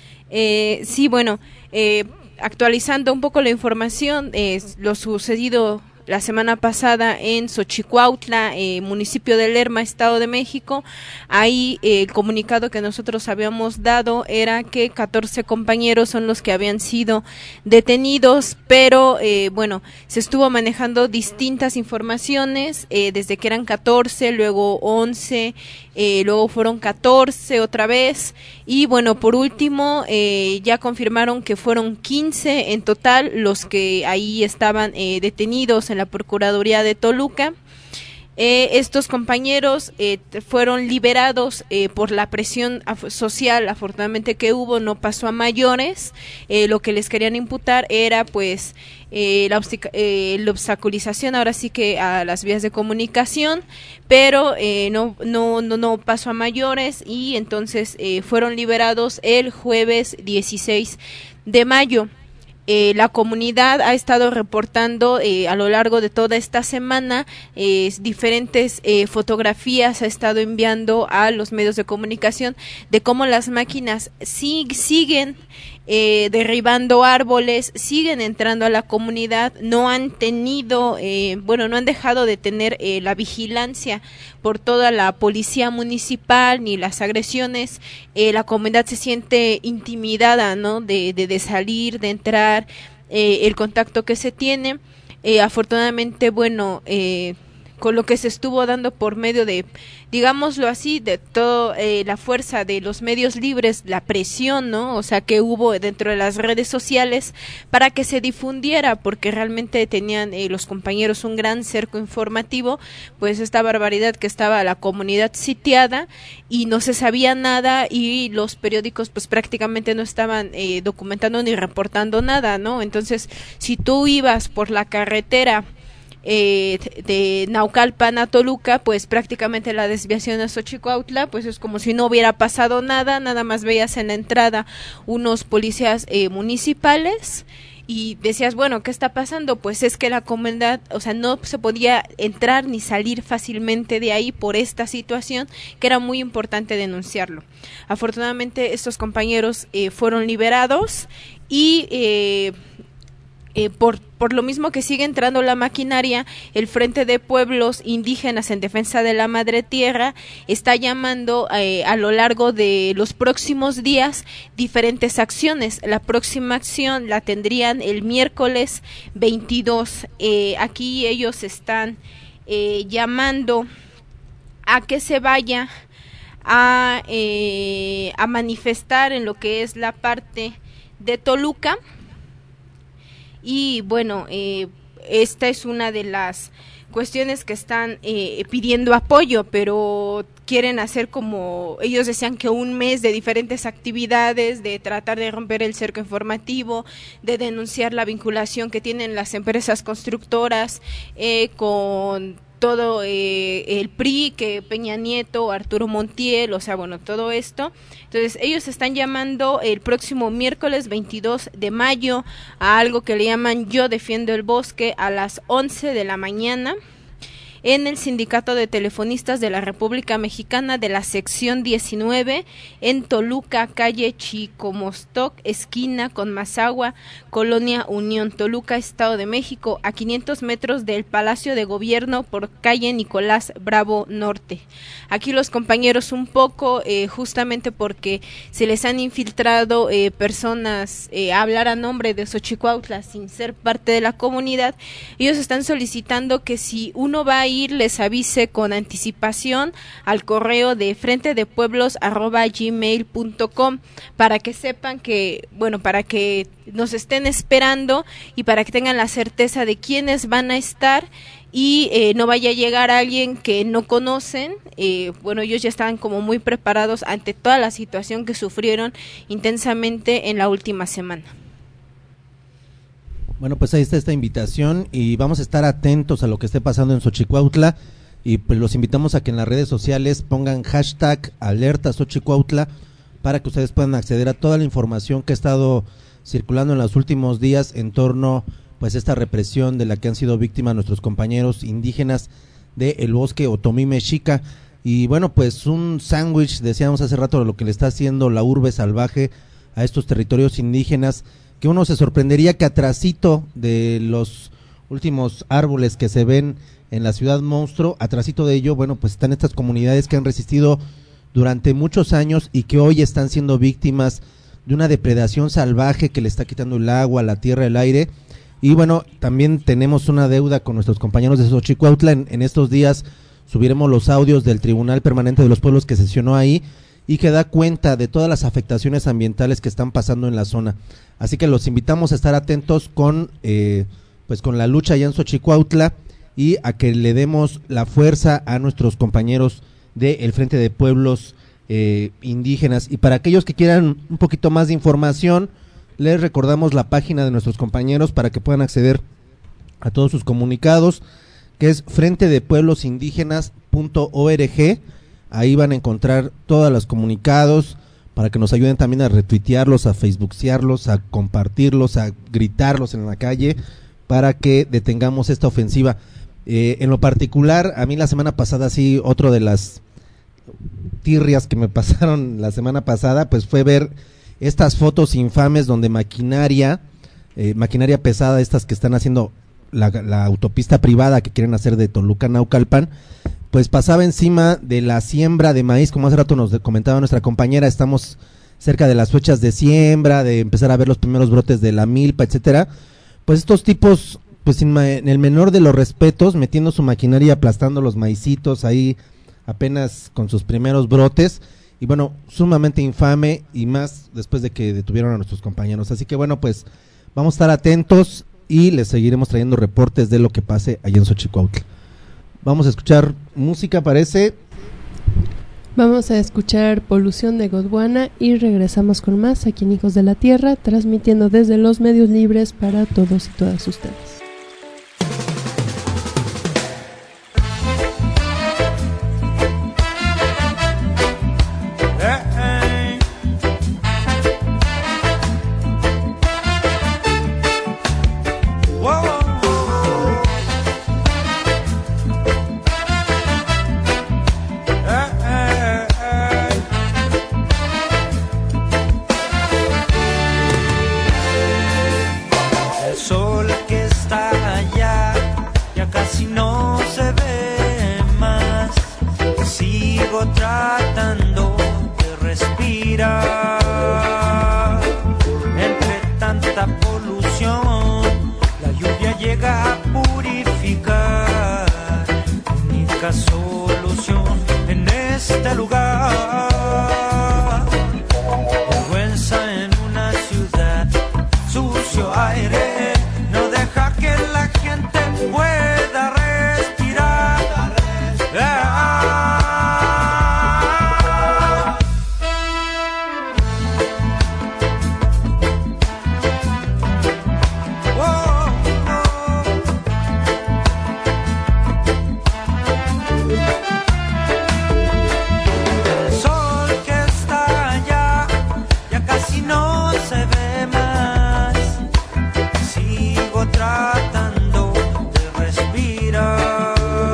Eh, sí, bueno, eh, actualizando un poco la información, eh, lo sucedido la semana pasada en Xochicuautla, eh, municipio de Lerma, Estado de México. Ahí eh, el comunicado que nosotros habíamos dado era que catorce compañeros son los que habían sido detenidos, pero eh, bueno, se estuvo manejando distintas informaciones, eh, desde que eran catorce, luego once, eh, luego fueron catorce otra vez, y bueno, por último eh, ya confirmaron que fueron quince en total los que ahí estaban eh, detenidos en la Procuraduría de Toluca. Eh, estos compañeros eh, fueron liberados eh, por la presión af- social, afortunadamente que hubo, no pasó a mayores. Eh, lo que les querían imputar era pues eh, la, obstic- eh, la obstaculización, ahora sí que a las vías de comunicación, pero eh, no, no, no, no pasó a mayores, y entonces eh, fueron liberados el jueves dieciséis de mayo. Eh, la comunidad ha estado reportando eh, a lo largo de toda esta semana eh, diferentes eh, fotografías, ha estado enviando a los medios de comunicación de cómo las máquinas sí, siguen eh, derribando árboles, siguen entrando a la comunidad, no han tenido, eh, bueno, no han dejado de tener eh, la vigilancia por toda la policía municipal ni las agresiones. Eh, la comunidad se siente intimidada, ¿no? De, de, de salir, de entrar, eh, el contacto que se tiene. Eh, afortunadamente, bueno, eh, con lo que se estuvo dando por medio de, digámoslo así, de toda eh, la fuerza de los medios libres, la presión, ¿no? O sea, que hubo dentro de las redes sociales para que se difundiera, porque realmente tenían eh, los compañeros un gran cerco informativo, pues esta barbaridad que estaba la comunidad sitiada y no se sabía nada, y los periódicos pues prácticamente no estaban eh, documentando ni reportando nada, ¿no? Entonces, si tú ibas por la carretera Eh, de Naucalpan a Toluca, pues prácticamente la desviación a Xochicuautla, pues es como si no hubiera pasado nada, nada más veías en la entrada unos policías eh, municipales y decías, bueno, ¿qué está pasando? Pues es que la comunidad, o sea, no se podía entrar ni salir fácilmente de ahí por esta situación, que era muy importante denunciarlo. Afortunadamente estos compañeros eh, fueron liberados y eh, Eh, por, por lo mismo que sigue entrando la maquinaria, el Frente de Pueblos Indígenas en Defensa de la Madre Tierra está llamando eh, a lo largo de los próximos días diferentes acciones. La próxima acción la tendrían el miércoles veintidós. Eh, aquí ellos están eh, llamando a que se vaya a, eh, a manifestar en lo que es la parte de Toluca. Y bueno, eh, esta es una de las cuestiones que están eh, pidiendo apoyo, pero quieren hacer como ellos decían, que un mes de diferentes actividades, de tratar de romper el cerco informativo, de denunciar la vinculación que tienen las empresas constructoras eh, con todo eh, el P R I, que Peña Nieto, Arturo Montiel, o sea, bueno, todo esto. Entonces, ellos están llamando el próximo miércoles veintidós de mayo a algo que le llaman Yo Defiendo el Bosque a las once de la mañana en el Sindicato de Telefonistas de la República Mexicana de la sección diecinueve en Toluca, calle Chicomostoc, esquina con Mazagua, Colonia Unión, Toluca, Estado de México, a quinientos metros del Palacio de Gobierno por calle Nicolás Bravo Norte. Aquí los compañeros un poco, eh, justamente porque se les han infiltrado eh, personas eh, a hablar a nombre de Xochicuautla sin ser parte de la comunidad, ellos están solicitando que si uno va a ir, les avise con anticipación al correo de frente de pueblos arroba gmail punto com para que sepan que, bueno, para que nos estén esperando y para que tengan la certeza de quiénes van a estar y eh, no vaya a llegar alguien que no conocen. Eh, bueno, ellos ya estaban como muy preparados ante toda la situación que sufrieron intensamente en la última semana. Bueno, pues ahí está esta invitación y vamos a estar atentos a lo que esté pasando en Xochicuautla y pues los invitamos a que en las redes sociales pongan hashtag alerta Xochicuautla para que ustedes puedan acceder a toda la información que ha estado circulando en los últimos días en torno pues esta represión de la que han sido víctimas nuestros compañeros indígenas del bosque Otomí Mexica. Y bueno, pues un sándwich, decíamos hace rato, de lo que le está haciendo la urbe salvaje a estos territorios indígenas, que uno se sorprendería que atrasito de los últimos árboles que se ven en la ciudad monstruo, atrasito de ello, bueno, pues están estas comunidades que han resistido durante muchos años y que hoy están siendo víctimas de una depredación salvaje que le está quitando el agua, la tierra, el aire. Y bueno, también tenemos una deuda con nuestros compañeros de Xochicuautla. En, en estos días subiremos los audios del Tribunal Permanente de los Pueblos que sesionó ahí y que da cuenta de todas las afectaciones ambientales que están pasando en la zona. Así que los invitamos a estar atentos con eh, pues con la lucha allá en Xochicuautla y a que le demos la fuerza a nuestros compañeros del Frente de Pueblos eh, Indígenas. Y para aquellos que quieran un poquito más de información, les recordamos la página de nuestros compañeros para que puedan acceder a todos sus comunicados, que es frente de pueblos indígenas punto org. Ahí van a encontrar todos los comunicados para que nos ayuden también a retuitearlos, a facebookearlos, a compartirlos, a gritarlos en la calle para que detengamos esta ofensiva. Eh, en lo particular, a mí la semana pasada, sí, otro de las tirrias que me pasaron la semana pasada, pues fue ver estas fotos infames donde maquinaria, eh, maquinaria pesada, estas que están haciendo la, la autopista privada que quieren hacer de Toluca a Naucalpan, pues pasaba encima de la siembra de maíz, como hace rato nos comentaba nuestra compañera. Estamos cerca de las fechas de siembra, de empezar a ver los primeros brotes de la milpa, etcétera. Pues estos tipos, pues en, en el menor de los respetos, metiendo su maquinaria y aplastando los maicitos ahí apenas con sus primeros brotes. Y bueno, sumamente infame, y más después de que detuvieron a nuestros compañeros. Así que bueno, pues vamos a estar atentos y les seguiremos trayendo reportes de lo que pase allá en Xochicuautla. Vamos a escuchar música, parece. Vamos a escuchar Polución de Gondwana y regresamos con más aquí en Hijos de la Tierra, transmitiendo desde los medios libres para todos y todas ustedes. Tratando de respirar entre tanta polución, la lluvia llega a purificar. Única solución en este lugar. Vergüenza en una ciudad, sucio aire, no deja que la gente pueda respirar. Ah, tratando de respirar.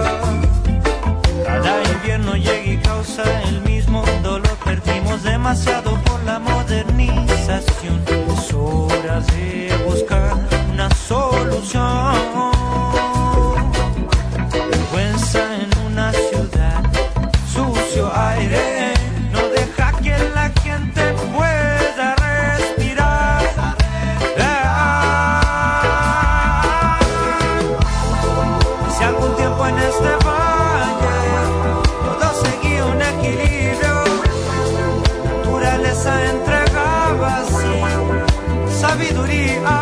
Cada invierno llega y causa el mismo dolor. Perdimos demasiado por la modernización. Es hora de buscar una solución. Vergüenza en una ciudad, sucio aire, no deja que la gente pueda respirar. En este valle todo seguía un equilibrio, naturaleza entregaba así sabiduría,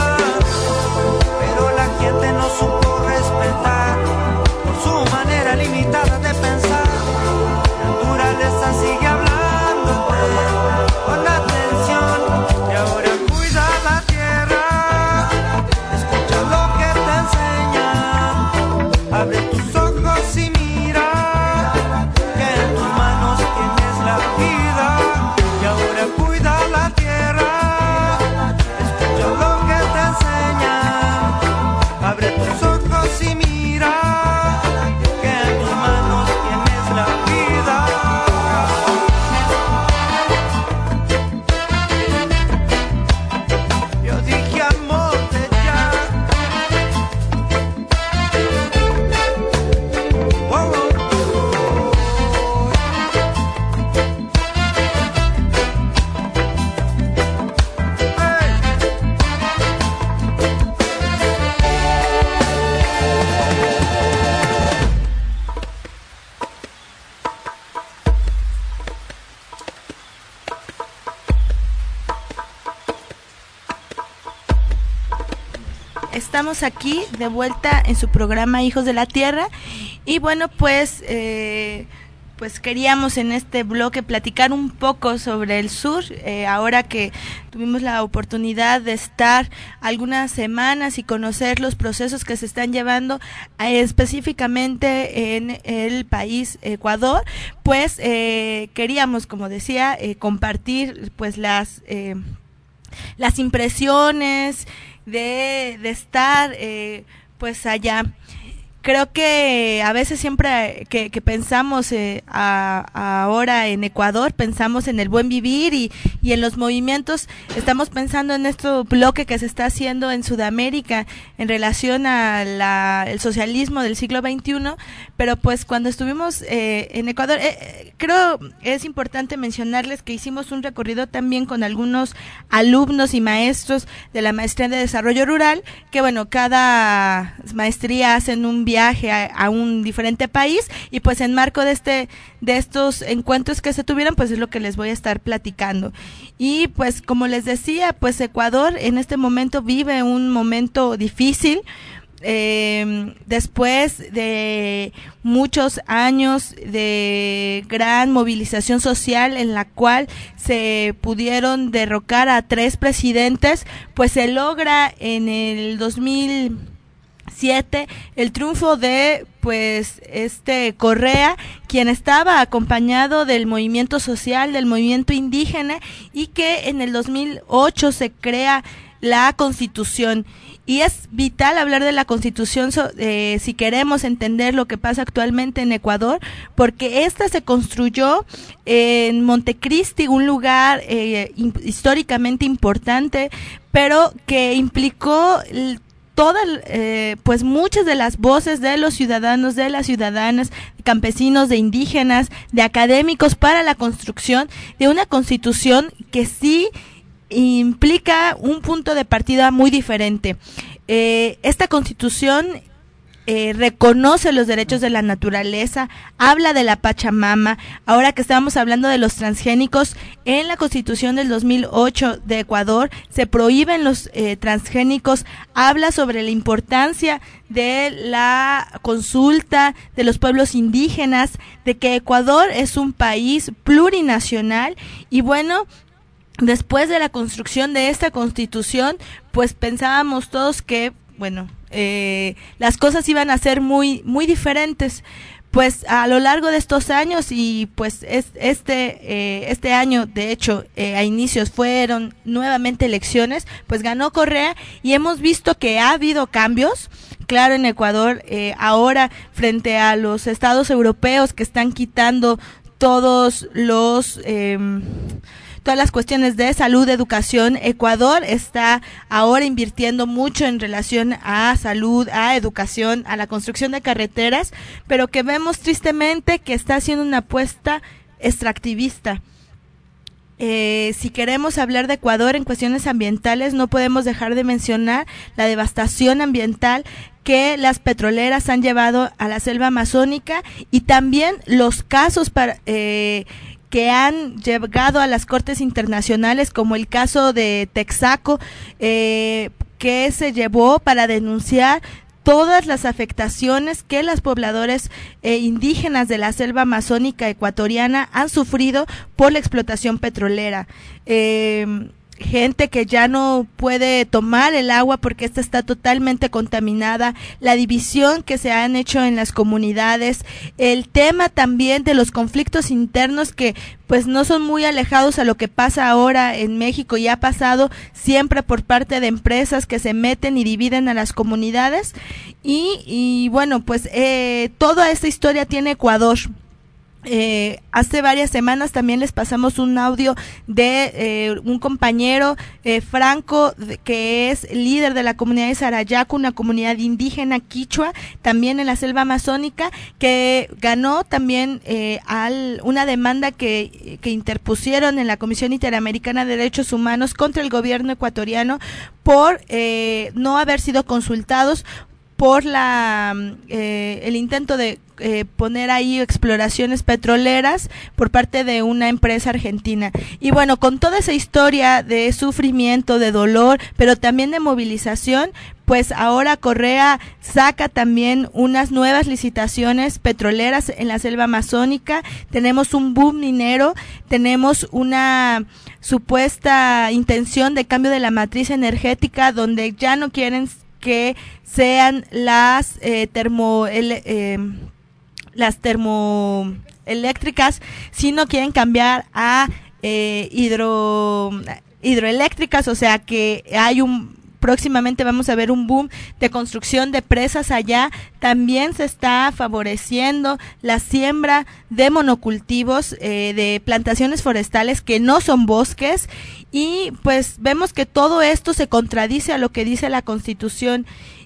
pero la gente no supo respetar por su manera limitada de pensar. Naturaleza sigue hablándote con atención y ahora cuida la tierra, estamos aquí de vuelta en su programa Hijos de la Tierra y bueno, pues eh, pues queríamos en este bloque platicar un poco sobre el sur, eh, ahora que tuvimos la oportunidad de estar algunas semanas y conocer los procesos que se están llevando eh, específicamente en el país Ecuador, pues eh, queríamos, como decía, eh, compartir pues las eh, las impresiones de, de estar eh, pues allá. Creo que a veces siempre que, que pensamos eh, a, ahora en Ecuador, pensamos en el buen vivir y, y en los movimientos, estamos pensando en este bloque que se está haciendo en Sudamérica en relación al socialismo del siglo veintiuno, pero pues cuando estuvimos eh, en Ecuador, eh, creo es importante mencionarles que hicimos un recorrido también con algunos alumnos y maestros de la maestría de desarrollo rural, que bueno, cada maestría hacen un viaje viaje a, a un diferente país y pues en marco de este de estos encuentros que se tuvieron, pues es lo que les voy a estar platicando. Y pues como les decía, pues Ecuador en este momento vive un momento difícil, eh, después de muchos años de gran movilización social en la cual se pudieron derrocar a tres presidentes, pues se logra en el dos mil siete el triunfo de pues este Correa, quien estaba acompañado del movimiento social, del movimiento indígena, y que en el dos mil ocho se crea la Constitución. Y es vital hablar de la Constitución eh, si queremos entender lo que pasa actualmente en Ecuador, porque esta se construyó en Montecristi, un lugar eh, históricamente importante, pero que implicó el todas, eh, pues muchas de las voces de los ciudadanos, de las ciudadanas, campesinos, de indígenas, de académicos para la construcción de una constitución que sí implica un punto de partida muy diferente. Eh, esta constitución Eh, reconoce los derechos de la naturaleza, habla de la Pachamama. Ahora que estábamos hablando de los transgénicos, en la Constitución del dos mil ocho de Ecuador se prohíben los eh, transgénicos, habla sobre la importancia de la consulta de los pueblos indígenas, de que Ecuador es un país plurinacional y bueno, después de la construcción de esta Constitución, pues pensábamos todos que, bueno, Eh, las cosas iban a ser muy muy diferentes, pues a lo largo de estos años y pues es, este eh, este año de hecho eh, a inicios fueron nuevamente elecciones, pues ganó Correa y hemos visto que ha habido cambios, claro, en Ecuador eh, ahora frente a los estados europeos que están quitando todos los eh, todas las cuestiones de salud, educación. Ecuador está ahora invirtiendo mucho en relación a salud, a educación, a la construcción de carreteras, pero que vemos tristemente que está haciendo una apuesta extractivista. Eh, si queremos hablar de Ecuador en cuestiones ambientales, no podemos dejar de mencionar la devastación ambiental que las petroleras han llevado a la selva amazónica y también los casos para eh, que han llegado a las cortes internacionales, como el caso de Texaco, eh, que se llevó para denunciar todas las afectaciones que los pobladores eh, indígenas de la selva amazónica ecuatoriana han sufrido por la explotación petrolera. Eh, gente que ya no puede tomar el agua porque esta está totalmente contaminada, la división que se han hecho en las comunidades, el tema también de los conflictos internos que pues no son muy alejados a lo que pasa ahora en México y ha pasado siempre por parte de empresas que se meten y dividen a las comunidades y, y bueno, pues eh, toda esta historia tiene Ecuador. Eh, hace varias semanas también les pasamos un audio de eh, un compañero eh, Franco, de, que es líder de la comunidad de Sarayaco, una comunidad indígena quichua, también en la selva amazónica, que ganó también eh, al, una demanda que, que interpusieron en la Comisión Interamericana de Derechos Humanos contra el gobierno ecuatoriano por eh, no haber sido consultados por la eh, el intento de eh, poner ahí exploraciones petroleras por parte de una empresa argentina. Y bueno, con toda esa historia de sufrimiento, de dolor, pero también de movilización, pues ahora Correa saca también unas nuevas licitaciones petroleras en la selva amazónica. Tenemos un boom minero, tenemos una supuesta intención de cambio de la matriz energética, donde ya no quieren que sean las eh, termo el, eh, las termoeléctricas, sino quieren cambiar a eh, hidro hidroeléctricas, o sea que hay un próximamente vamos a ver un boom de construcción de presas allá. También se está favoreciendo la siembra de monocultivos, eh, de plantaciones forestales que no son bosques, y pues vemos que todo esto se contradice a lo que dice la Constitución.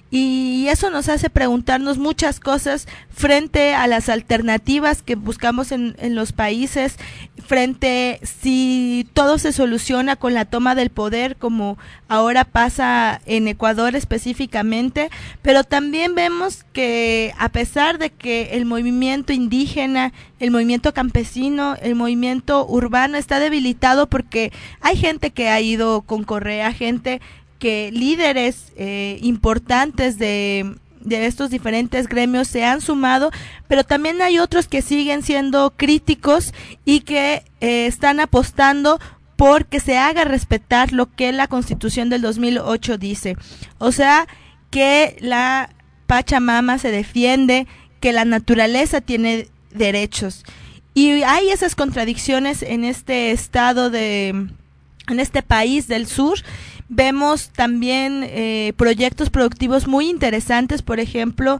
Y eso nos hace preguntarnos muchas cosas frente a las alternativas que buscamos en, en los países, frente si todo se soluciona con la toma del poder, como ahora pasa en Ecuador específicamente, pero también vemos que a pesar de que el movimiento indígena, el movimiento campesino, el movimiento urbano está debilitado, porque hay gente que ha ido con Correa, gente que líderes eh, importantes de, de estos diferentes gremios se han sumado, pero también hay otros que siguen siendo críticos y que eh, están apostando por que se haga respetar lo que la Constitución del dos mil ocho dice. O sea, que la Pachamama se defiende, que la naturaleza tiene derechos. Y hay esas contradicciones en este estado de, en este país del sur. Vemos también eh, proyectos productivos muy interesantes, por ejemplo,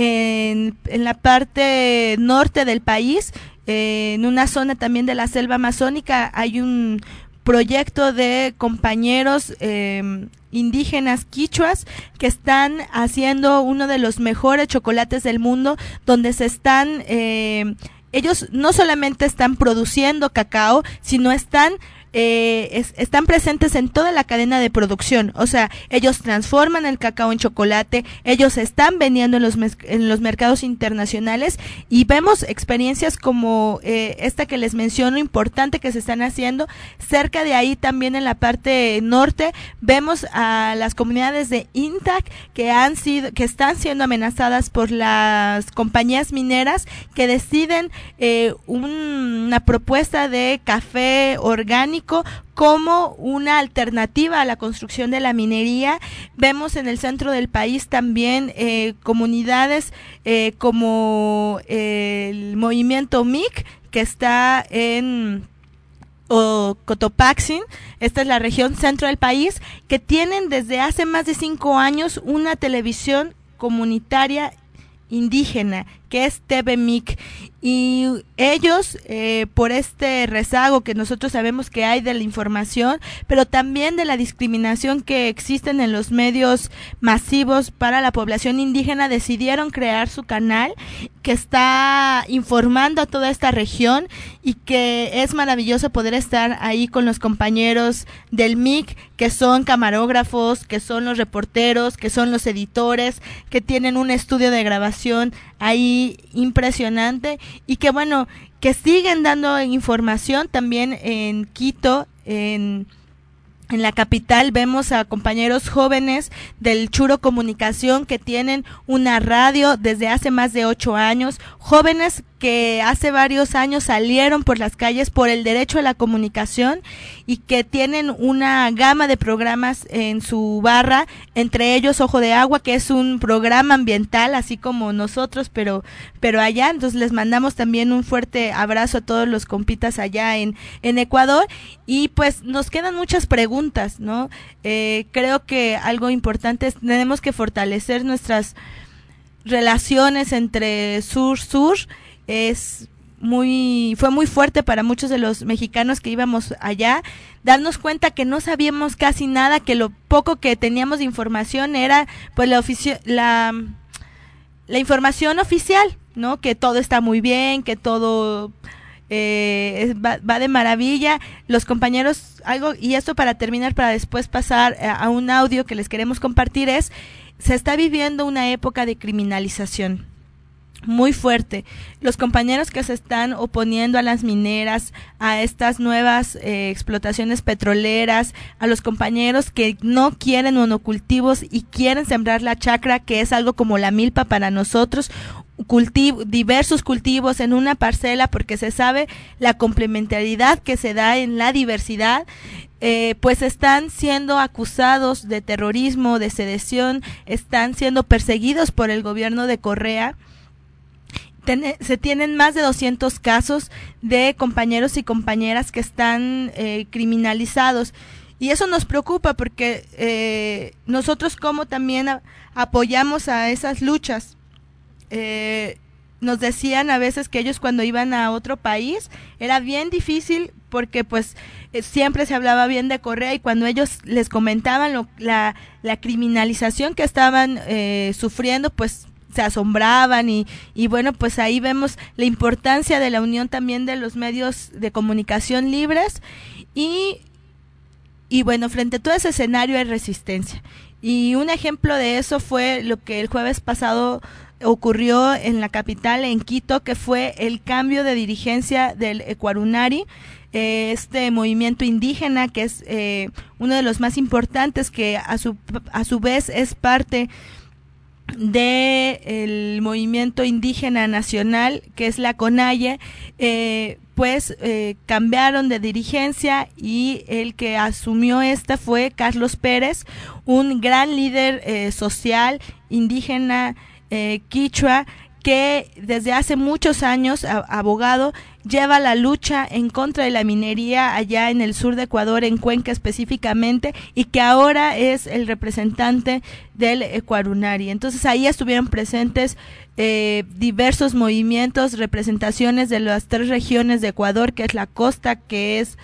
en, en la parte norte del país, eh, en una zona también de la selva amazónica, hay un proyecto de compañeros eh, indígenas quichuas que están haciendo uno de los mejores chocolates del mundo, donde se están, eh, ellos no solamente están produciendo cacao, sino están Eh, es, están presentes en toda la cadena de producción. O sea, ellos transforman el cacao en chocolate, ellos están vendiendo en los, en los mercados internacionales, y vemos experiencias como eh, esta que les menciono, importante, que se están haciendo. Cerca de ahí también en la parte norte vemos a las comunidades de Intac que han sido, que están siendo amenazadas por las compañías mineras que deciden eh, un, una propuesta de café orgánico como una alternativa a la construcción de la minería. Vemos en el centro del país también eh, comunidades eh, como eh, el movimiento M I C, que está en o Cotopaxi, esta es la región centro del país, que tienen desde hace más de cinco años una televisión comunitaria indígena, que es T V M I C, y ellos eh, por este rezago que nosotros sabemos que hay de la información, pero también de la discriminación que existen en los medios masivos para la población indígena, decidieron crear su canal que está informando a toda esta región, y que es maravilloso poder estar ahí con los compañeros del M I C, que son camarógrafos, que son los reporteros, que son los editores, que tienen un estudio de grabación ahí impresionante, y que bueno, que siguen dando información también en Quito, en En la capital vemos a compañeros jóvenes del Churo Comunicación que tienen una radio desde hace más de ocho años, jóvenes que hace varios años salieron por las calles por el derecho a la comunicación, y que tienen una gama de programas en su barra, entre ellos Ojo de Agua, que es un programa ambiental, así como nosotros, pero pero allá. Entonces les mandamos también un fuerte abrazo a todos los compitas allá en, en Ecuador. Y pues nos quedan muchas preguntas, ¿no? Eh, creo que algo importante es, tenemos que fortalecer nuestras relaciones entre sur-sur. Es muy, fue muy fuerte para muchos de los mexicanos que íbamos allá, darnos cuenta que no sabíamos casi nada, que lo poco que teníamos de información era pues la oficio, la, la información oficial, ¿no? Que todo está muy bien, que todo Eh, va, va de maravilla. Los compañeros, algo, y esto para terminar, para después pasar a, a un audio que les queremos compartir, es, se está viviendo una época de criminalización. muy fuerte. Los compañeros que se están oponiendo a las mineras, a estas nuevas eh, explotaciones petroleras, a los compañeros que no quieren monocultivos y quieren sembrar la chacra, que es algo como la milpa para nosotros, cultivo, diversos cultivos en una parcela, porque se sabe la complementariedad que se da en la diversidad. Eh, pues están siendo acusados de terrorismo, de sedición, están siendo perseguidos por el gobierno de Correa. Ten, se tienen más de doscientos casos de compañeros y compañeras que están eh, criminalizados, y eso nos preocupa porque eh, nosotros como también a, apoyamos a esas luchas. Eh, nos decían a veces que ellos cuando iban a otro país era bien difícil porque pues eh, siempre se hablaba bien de Correa, y cuando ellos les comentaban lo, la, la criminalización que estaban eh, sufriendo, pues se asombraban, y, y bueno, pues ahí vemos la importancia de la unión también de los medios de comunicación libres, y, y bueno, frente a todo ese escenario hay resistencia. Y un ejemplo de eso fue lo que el jueves pasado ocurrió en la capital, en Quito, que fue el cambio de dirigencia del Ecuarunari, eh, este movimiento indígena que es eh, uno de los más importantes, que a su, a su vez es parte de el movimiento indígena nacional, que es la CONAIE. eh, pues eh, cambiaron de dirigencia, y el que asumió esta fue Carlos Pérez, un gran líder eh, social indígena eh, quichua, que desde hace muchos años, a, abogado, lleva la lucha en contra de la minería allá en el sur de Ecuador, en Cuenca específicamente, y que ahora es el representante del Ecuarunari. Entonces ahí estuvieron presentes eh, diversos movimientos, representaciones de las tres regiones de Ecuador, que es la costa, que es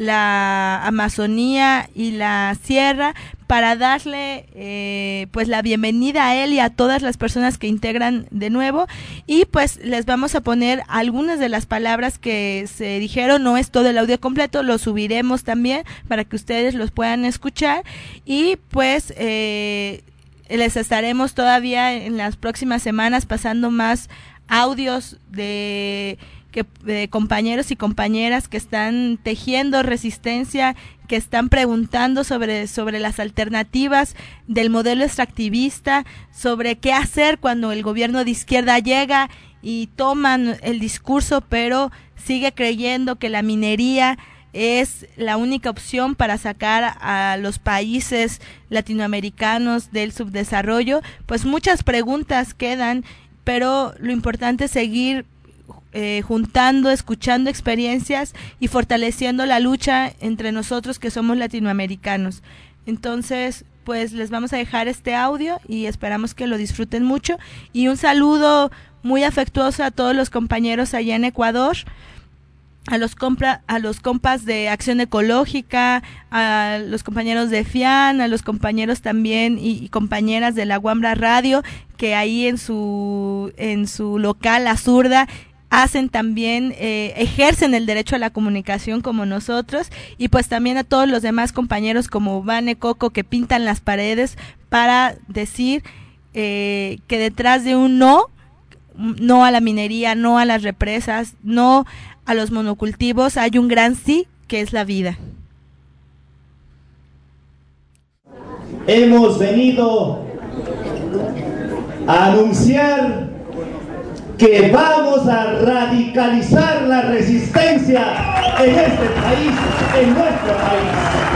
la Amazonía y la sierra, para darle eh, pues la bienvenida a él y a todas las personas que integran de nuevo. Y pues les vamos a poner algunas de las palabras que se dijeron. No es todo el audio completo, lo subiremos también para que ustedes los puedan escuchar, y pues eh, les estaremos todavía en las próximas semanas pasando más audios de que de compañeros y compañeras que están tejiendo resistencia, que están preguntando sobre, sobre las alternativas del modelo extractivista, sobre qué hacer cuando el gobierno de izquierda llega y toman el discurso, pero sigue creyendo que la minería es la única opción para sacar a los países latinoamericanos del subdesarrollo. Pues muchas preguntas quedan, pero lo importante es seguir Eh, juntando, escuchando experiencias y fortaleciendo la lucha entre nosotros que somos latinoamericanos. Entonces, pues les vamos a dejar este audio y esperamos que lo disfruten mucho, y un saludo muy afectuoso a todos los compañeros allá en Ecuador, a los compra, a los compas de Acción Ecológica, a los compañeros de FIAN, a los compañeros también y, y compañeras de la Guambra Radio, que ahí en su en su local La Zurda hacen también, eh, ejercen el derecho a la comunicación como nosotros, y pues también a todos los demás compañeros como Vane, Coco, que pintan las paredes para decir eh, que detrás de un no, no a la minería, no a las represas, no a los monocultivos, hay un gran sí, que es la vida. Hemos venido a anunciar que vamos a radicalizar la resistencia en este país, en nuestro país.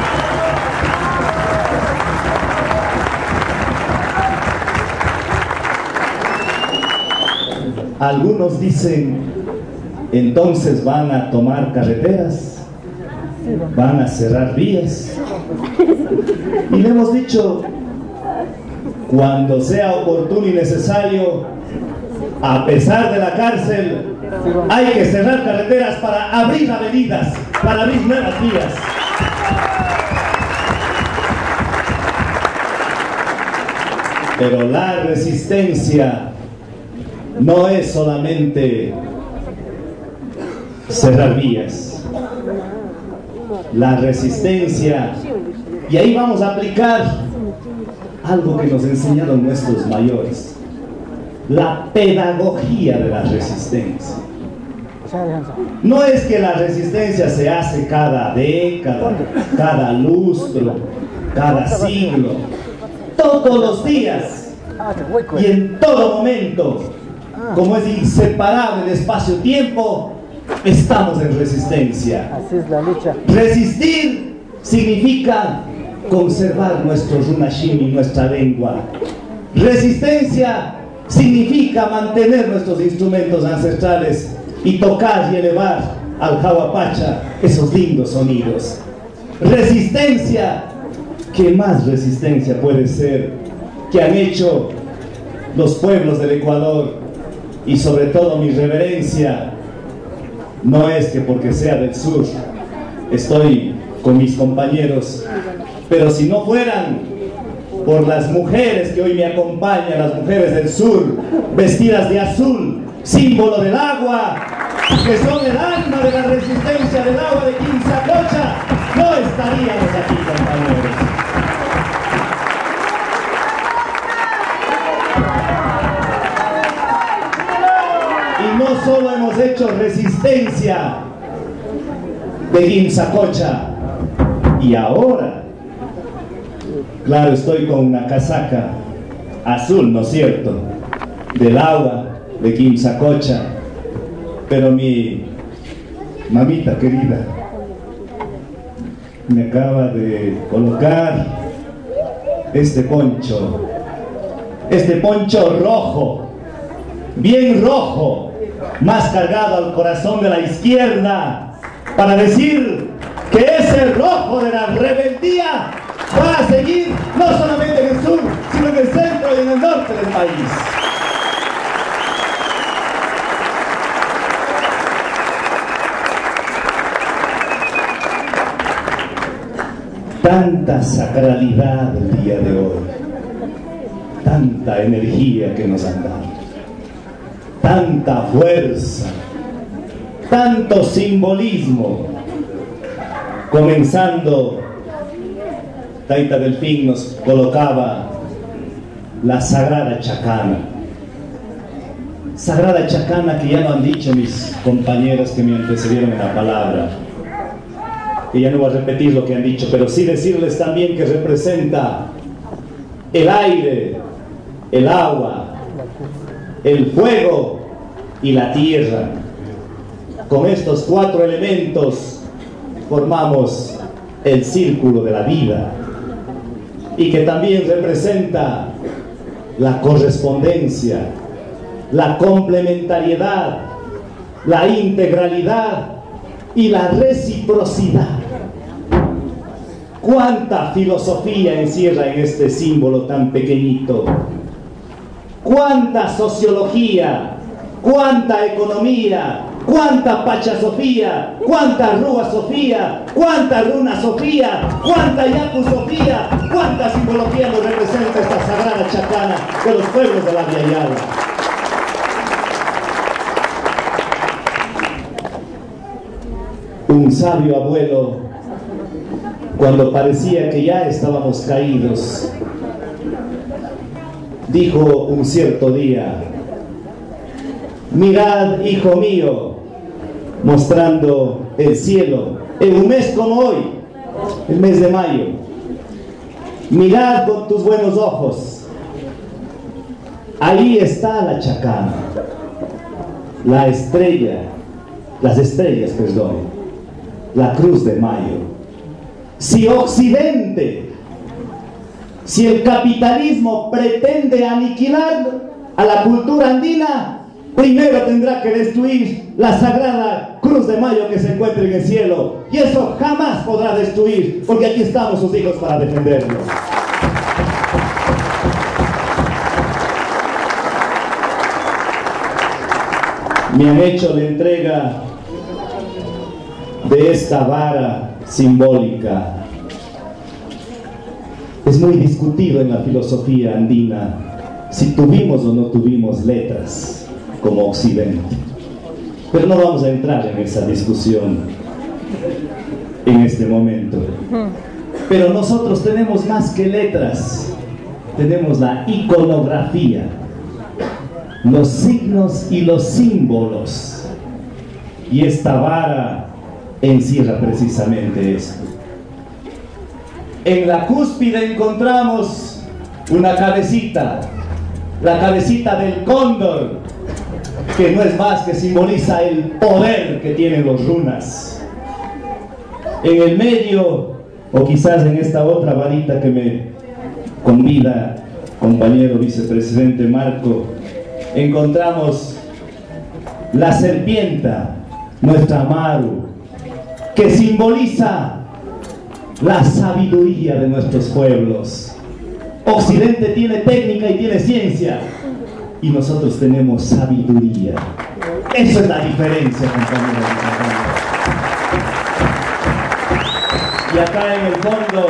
Algunos dicen, entonces van a tomar carreteras, van a cerrar vías. Y le hemos dicho, cuando sea oportuno y necesario, a pesar de la cárcel, hay que cerrar carreteras para abrir avenidas, para abrir nuevas vías. Pero la resistencia no es solamente cerrar vías. La resistencia, y ahí vamos a aplicar algo que nos enseñaron nuestros mayores. la pedagogía de la resistencia. No es que la resistencia se hace cada década, cada lustro, cada siglo, todos los días y en todo momento, como es inseparable el espacio-tiempo, estamos en resistencia. Así es la lucha. Resistir significa conservar nuestro runashim y nuestra lengua. Resistencia significa mantener nuestros instrumentos ancestrales y tocar y elevar al Jahuapacha esos lindos sonidos. Resistencia, ¿qué más resistencia puede ser que han hecho los pueblos del Ecuador? Y sobre todo mi reverencia, no es que porque sea del sur, estoy con mis compañeros, pero si no fueran por las mujeres que hoy me acompañan, las mujeres del sur, vestidas de azul, símbolo del agua, que son el alma de la resistencia del agua de Quimsacocha, no estaríamos aquí, compañeros. Y no solo hemos hecho resistencia de Quimsacocha, y ahora, claro, estoy con una casaca azul, ¿no es cierto?, del agua de Quimsacocha, pero mi mamita querida me acaba de colocar este poncho, este poncho rojo, bien rojo, más cargado al corazón de la izquierda, para decir que ese rojo de la rebeldía va a seguir no solamente en el sur, sino en el centro y en el norte del país. Tanta sacralidad el día de hoy, tanta energía que nos han dado, tanta fuerza, tanto simbolismo, comenzando, Taita Delfín nos colocaba la Sagrada Chacana. Sagrada Chacana, que ya lo han dicho mis compañeros que me antecedieron en la palabra, y ya no voy a repetir lo que han dicho, pero sí decirles también que representa el aire, el agua, el fuego y la tierra. Con estos cuatro elementos formamos el círculo de la vida, y que también representa la correspondencia, la complementariedad, la integralidad y la reciprocidad. Cuánta filosofía encierra en este símbolo tan pequeñito, cuánta sociología, cuánta economía, cuánta pachasofía, cuánta rúa sofía, cuánta runa sofía, cuánta yapu sofía, cuánta simbología nos representa esta sagrada chacana de los pueblos de la Via Yala. Un sabio abuelo, cuando parecía que ya estábamos caídos, dijo un cierto día: mirad, hijo mío, mostrando el cielo, en un mes como hoy, el mes de mayo, mirad con tus buenos ojos, ahí está la chacana, la estrella, las estrellas, perdón, la cruz de mayo. Si Occidente, si el capitalismo pretende aniquilar a la cultura andina, primero tendrá que destruir la sagrada cruz de mayo que se encuentra en el cielo, y eso jamás podrá destruir, porque aquí estamos sus hijos para defenderlo. Me han hecho la entrega de esta vara simbólica. Es muy discutido en la filosofía andina si tuvimos o no tuvimos letras como Occidente, pero no vamos a entrar en esa discusión en este momento. Pero nosotros tenemos más que letras, tenemos la iconografía. los signos y los símbolos. Y esta vara encierra precisamente esto. En la cúspide encontramos una cabecita, la cabecita del cóndor, que no es más que simboliza el poder que tienen los runas. En el medio, o quizás en esta otra varita que me convida, compañero vicepresidente Marco, encontramos la serpienta, nuestra Amaru, que simboliza la sabiduría de nuestros pueblos. Occidente tiene técnica y tiene ciencia, y nosotros tenemos sabiduría. Eso es la diferencia, compañeros y compañeras. Y acá en el fondo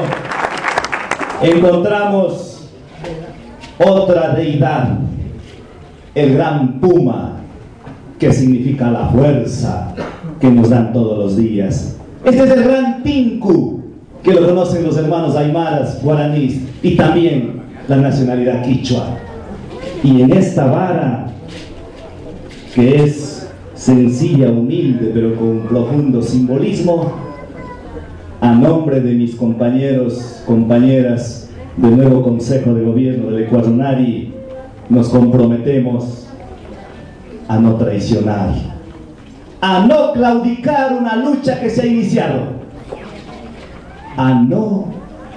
encontramos otra deidad, el gran puma, que significa la fuerza que nos dan todos los días. Este es el gran Tinku, que lo conocen los hermanos aymaras, guaraníes y también la nacionalidad quichua. Y en esta vara, que es sencilla, humilde, pero con profundo simbolismo, a nombre de mis compañeros, compañeras del nuevo Consejo de Gobierno del Ecuador, nos comprometemos a no traicionar, a no claudicar una lucha que se ha iniciado, a no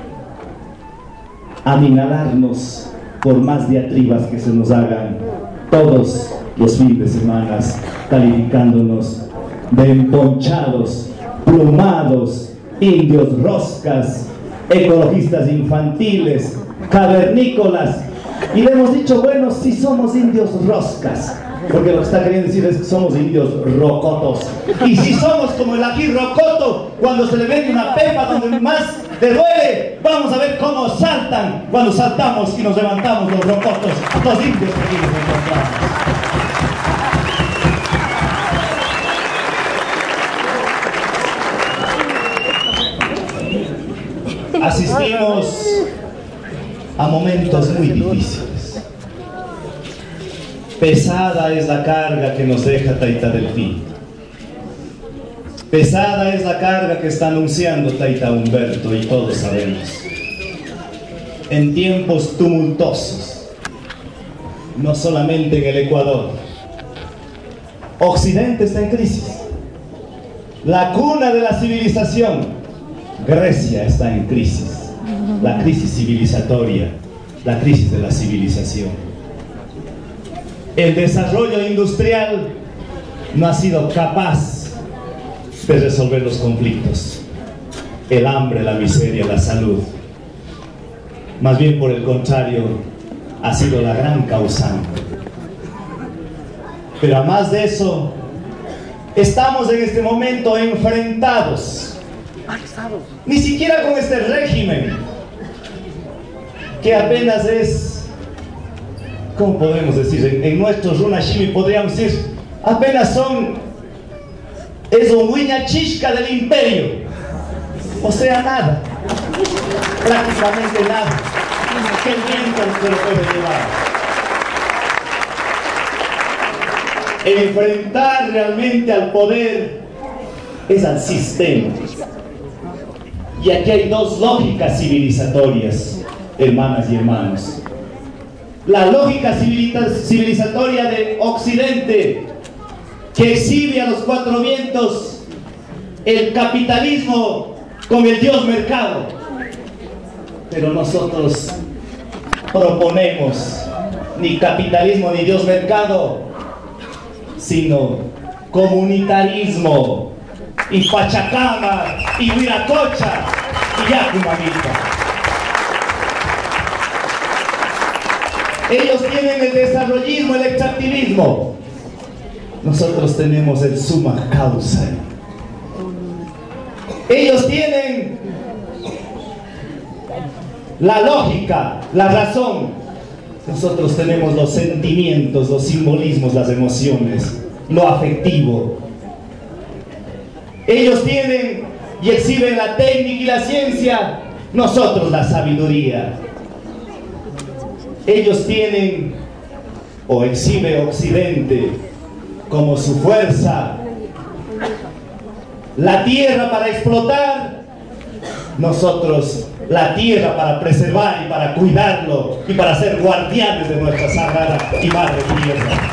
aminalarnos por más diatribas que se nos hagan todos los fines de semana, calificándonos de emponchados, plumados, indios roscas, ecologistas infantiles, cavernícolas. Y le hemos dicho, bueno, si somos indios roscas, porque lo que está queriendo decir es que somos indios rocotos. Y si somos como el ají rocoto, cuando se le vende una pepa donde más le duele, vamos a ver cómo saltan cuando saltamos y nos levantamos los rocotos, los indios que aquí nos encontramos. Asistimos a momentos muy difíciles. Pesada es la carga que nos deja Taita Delfín. Pesada es la carga que está anunciando Taita Humberto, y todos sabemos. En tiempos tumultuosos, no solamente en el Ecuador, Occidente está en crisis. La cuna de la civilización, Grecia, está en crisis. La crisis civilizatoria, la crisis de la civilización. El desarrollo industrial no ha sido capaz de resolver los conflictos, el hambre, la miseria, la salud. Más bien, por el contrario, ha sido la gran causante. Pero a más de eso, estamos en este momento enfrentados, ni siquiera con este régimen, que apenas es, ¿cómo podemos decir? En, en nuestro Runashimi podríamos decir, apenas son, es un huiñachishka del imperio. O sea, nada, prácticamente nada, que el viento se lo puede llevar. Enfrentar realmente al poder es al sistema. Y aquí hay dos lógicas civilizatorias, hermanas y hermanos. La lógica civilizatoria de Occidente, que exhibe a los cuatro vientos el capitalismo con el Dios mercado. Pero nosotros proponemos ni capitalismo ni Dios mercado, sino comunitarismo, y Pachacama, y Huiracocha, y Yacumamilpa. Ellos tienen el desarrollismo, el extractivismo. Nosotros tenemos el summa causa. Ellos tienen la lógica, la razón. Nosotros tenemos los sentimientos, los simbolismos, las emociones, lo afectivo. Ellos tienen y exhiben la técnica y la ciencia, nosotros la sabiduría. Ellos tienen o exhibe Occidente como su fuerza, la tierra para explotar, nosotros la tierra para preservar y para cuidarlo y para ser guardianes de nuestra sagrada y madre tierra.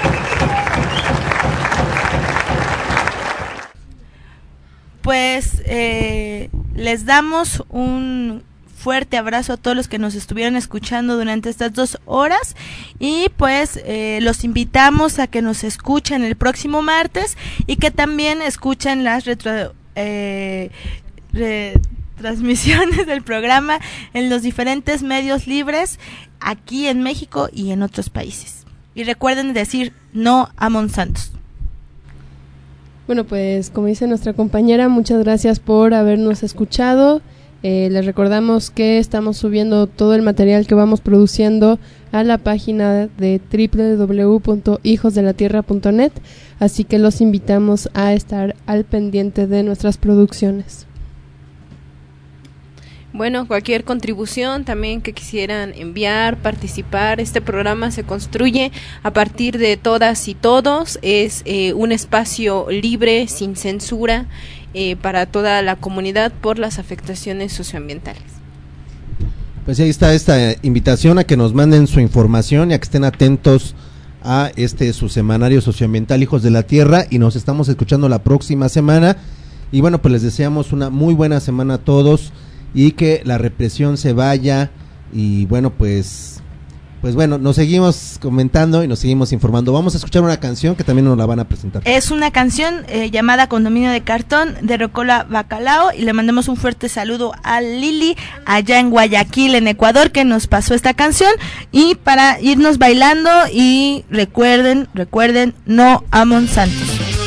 Pues eh, les damos un fuerte abrazo a todos los que nos estuvieron escuchando durante estas dos horas y pues eh, los invitamos a que nos escuchen el próximo martes y que también escuchen las retro, eh, retransmisiones del programa en los diferentes medios libres aquí en México y en otros países. Y recuerden decir no a Monsantos. Bueno, pues como dice nuestra compañera, muchas gracias por habernos escuchado. Eh, les recordamos que estamos subiendo todo el material que vamos produciendo a la página de doble u doble u doble u punto hijos de la tierra punto net, así que los invitamos a estar al pendiente de nuestras producciones. Bueno, cualquier contribución también que quisieran enviar, participar, este programa se construye a partir de todas y todos, es eh, un espacio libre, sin censura, eh, para toda la comunidad por las afectaciones socioambientales. Pues ahí está esta invitación a que nos manden su información y a que estén atentos a este su semanario socioambiental Hijos de la Tierra, y nos estamos escuchando la próxima semana. Y bueno, pues les deseamos una muy buena semana a todos y que la represión se vaya. Y bueno, pues pues bueno, nos seguimos comentando y nos seguimos informando. Vamos a escuchar una canción que también nos la van a presentar. Es una canción eh, llamada Condominio de Cartón, de Rocola Bacalao, y le mandamos un fuerte saludo a Lili allá en Guayaquil, en Ecuador, que nos pasó esta canción, y para irnos bailando. Y recuerden, recuerden, no a Monsantos.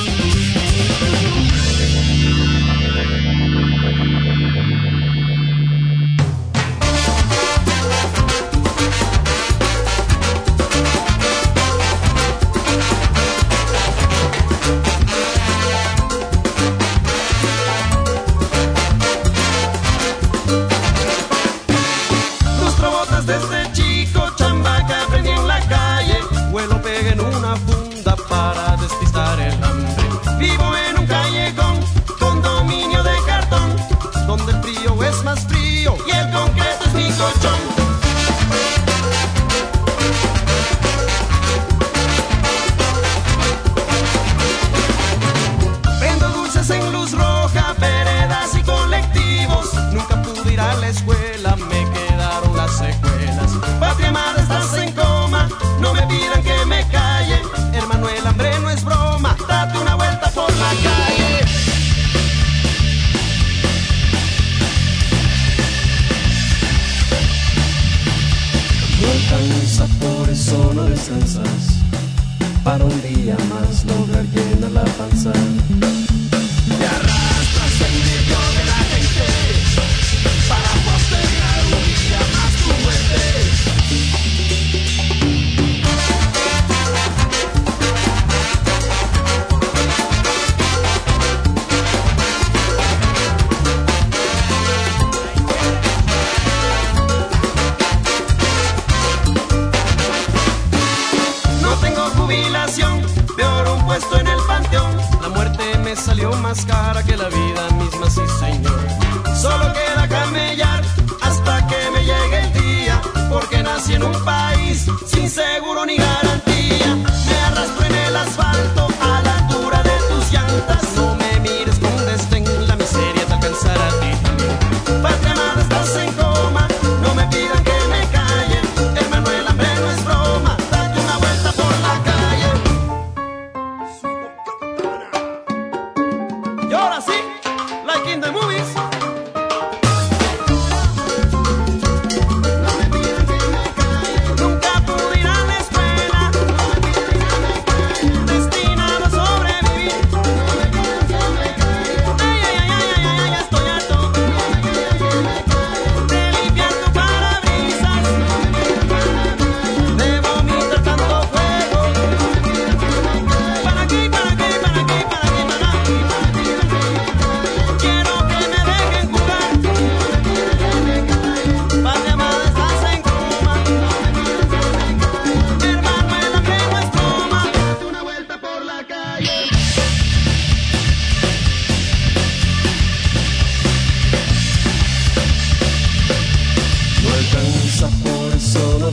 Para un día más lograr llenar la panza. Te arrastras en medio de la gente para postergar un día más tu puesto en el panteón. La muerte me salió más cara que la vida misma, sí señor. Solo queda camellar hasta que me llegue el día, porque nací en un país sin seguro ni garantía. Me arrastro en el asfalto a la altura de tus llantas. No me mires con desdén, la miseria te alcanzará a ti también. Patria amada, estás en coma, no me pidan que me calle. Hermano, el hambre no es broma, date una vuelta por la calle. Y ahora sí, like in the movies. Nunca pude ir a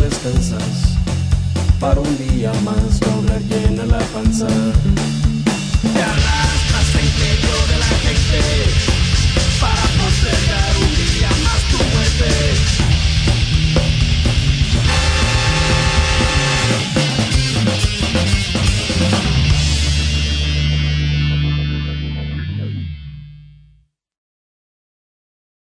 descansas para un día más lograr llenar la panza.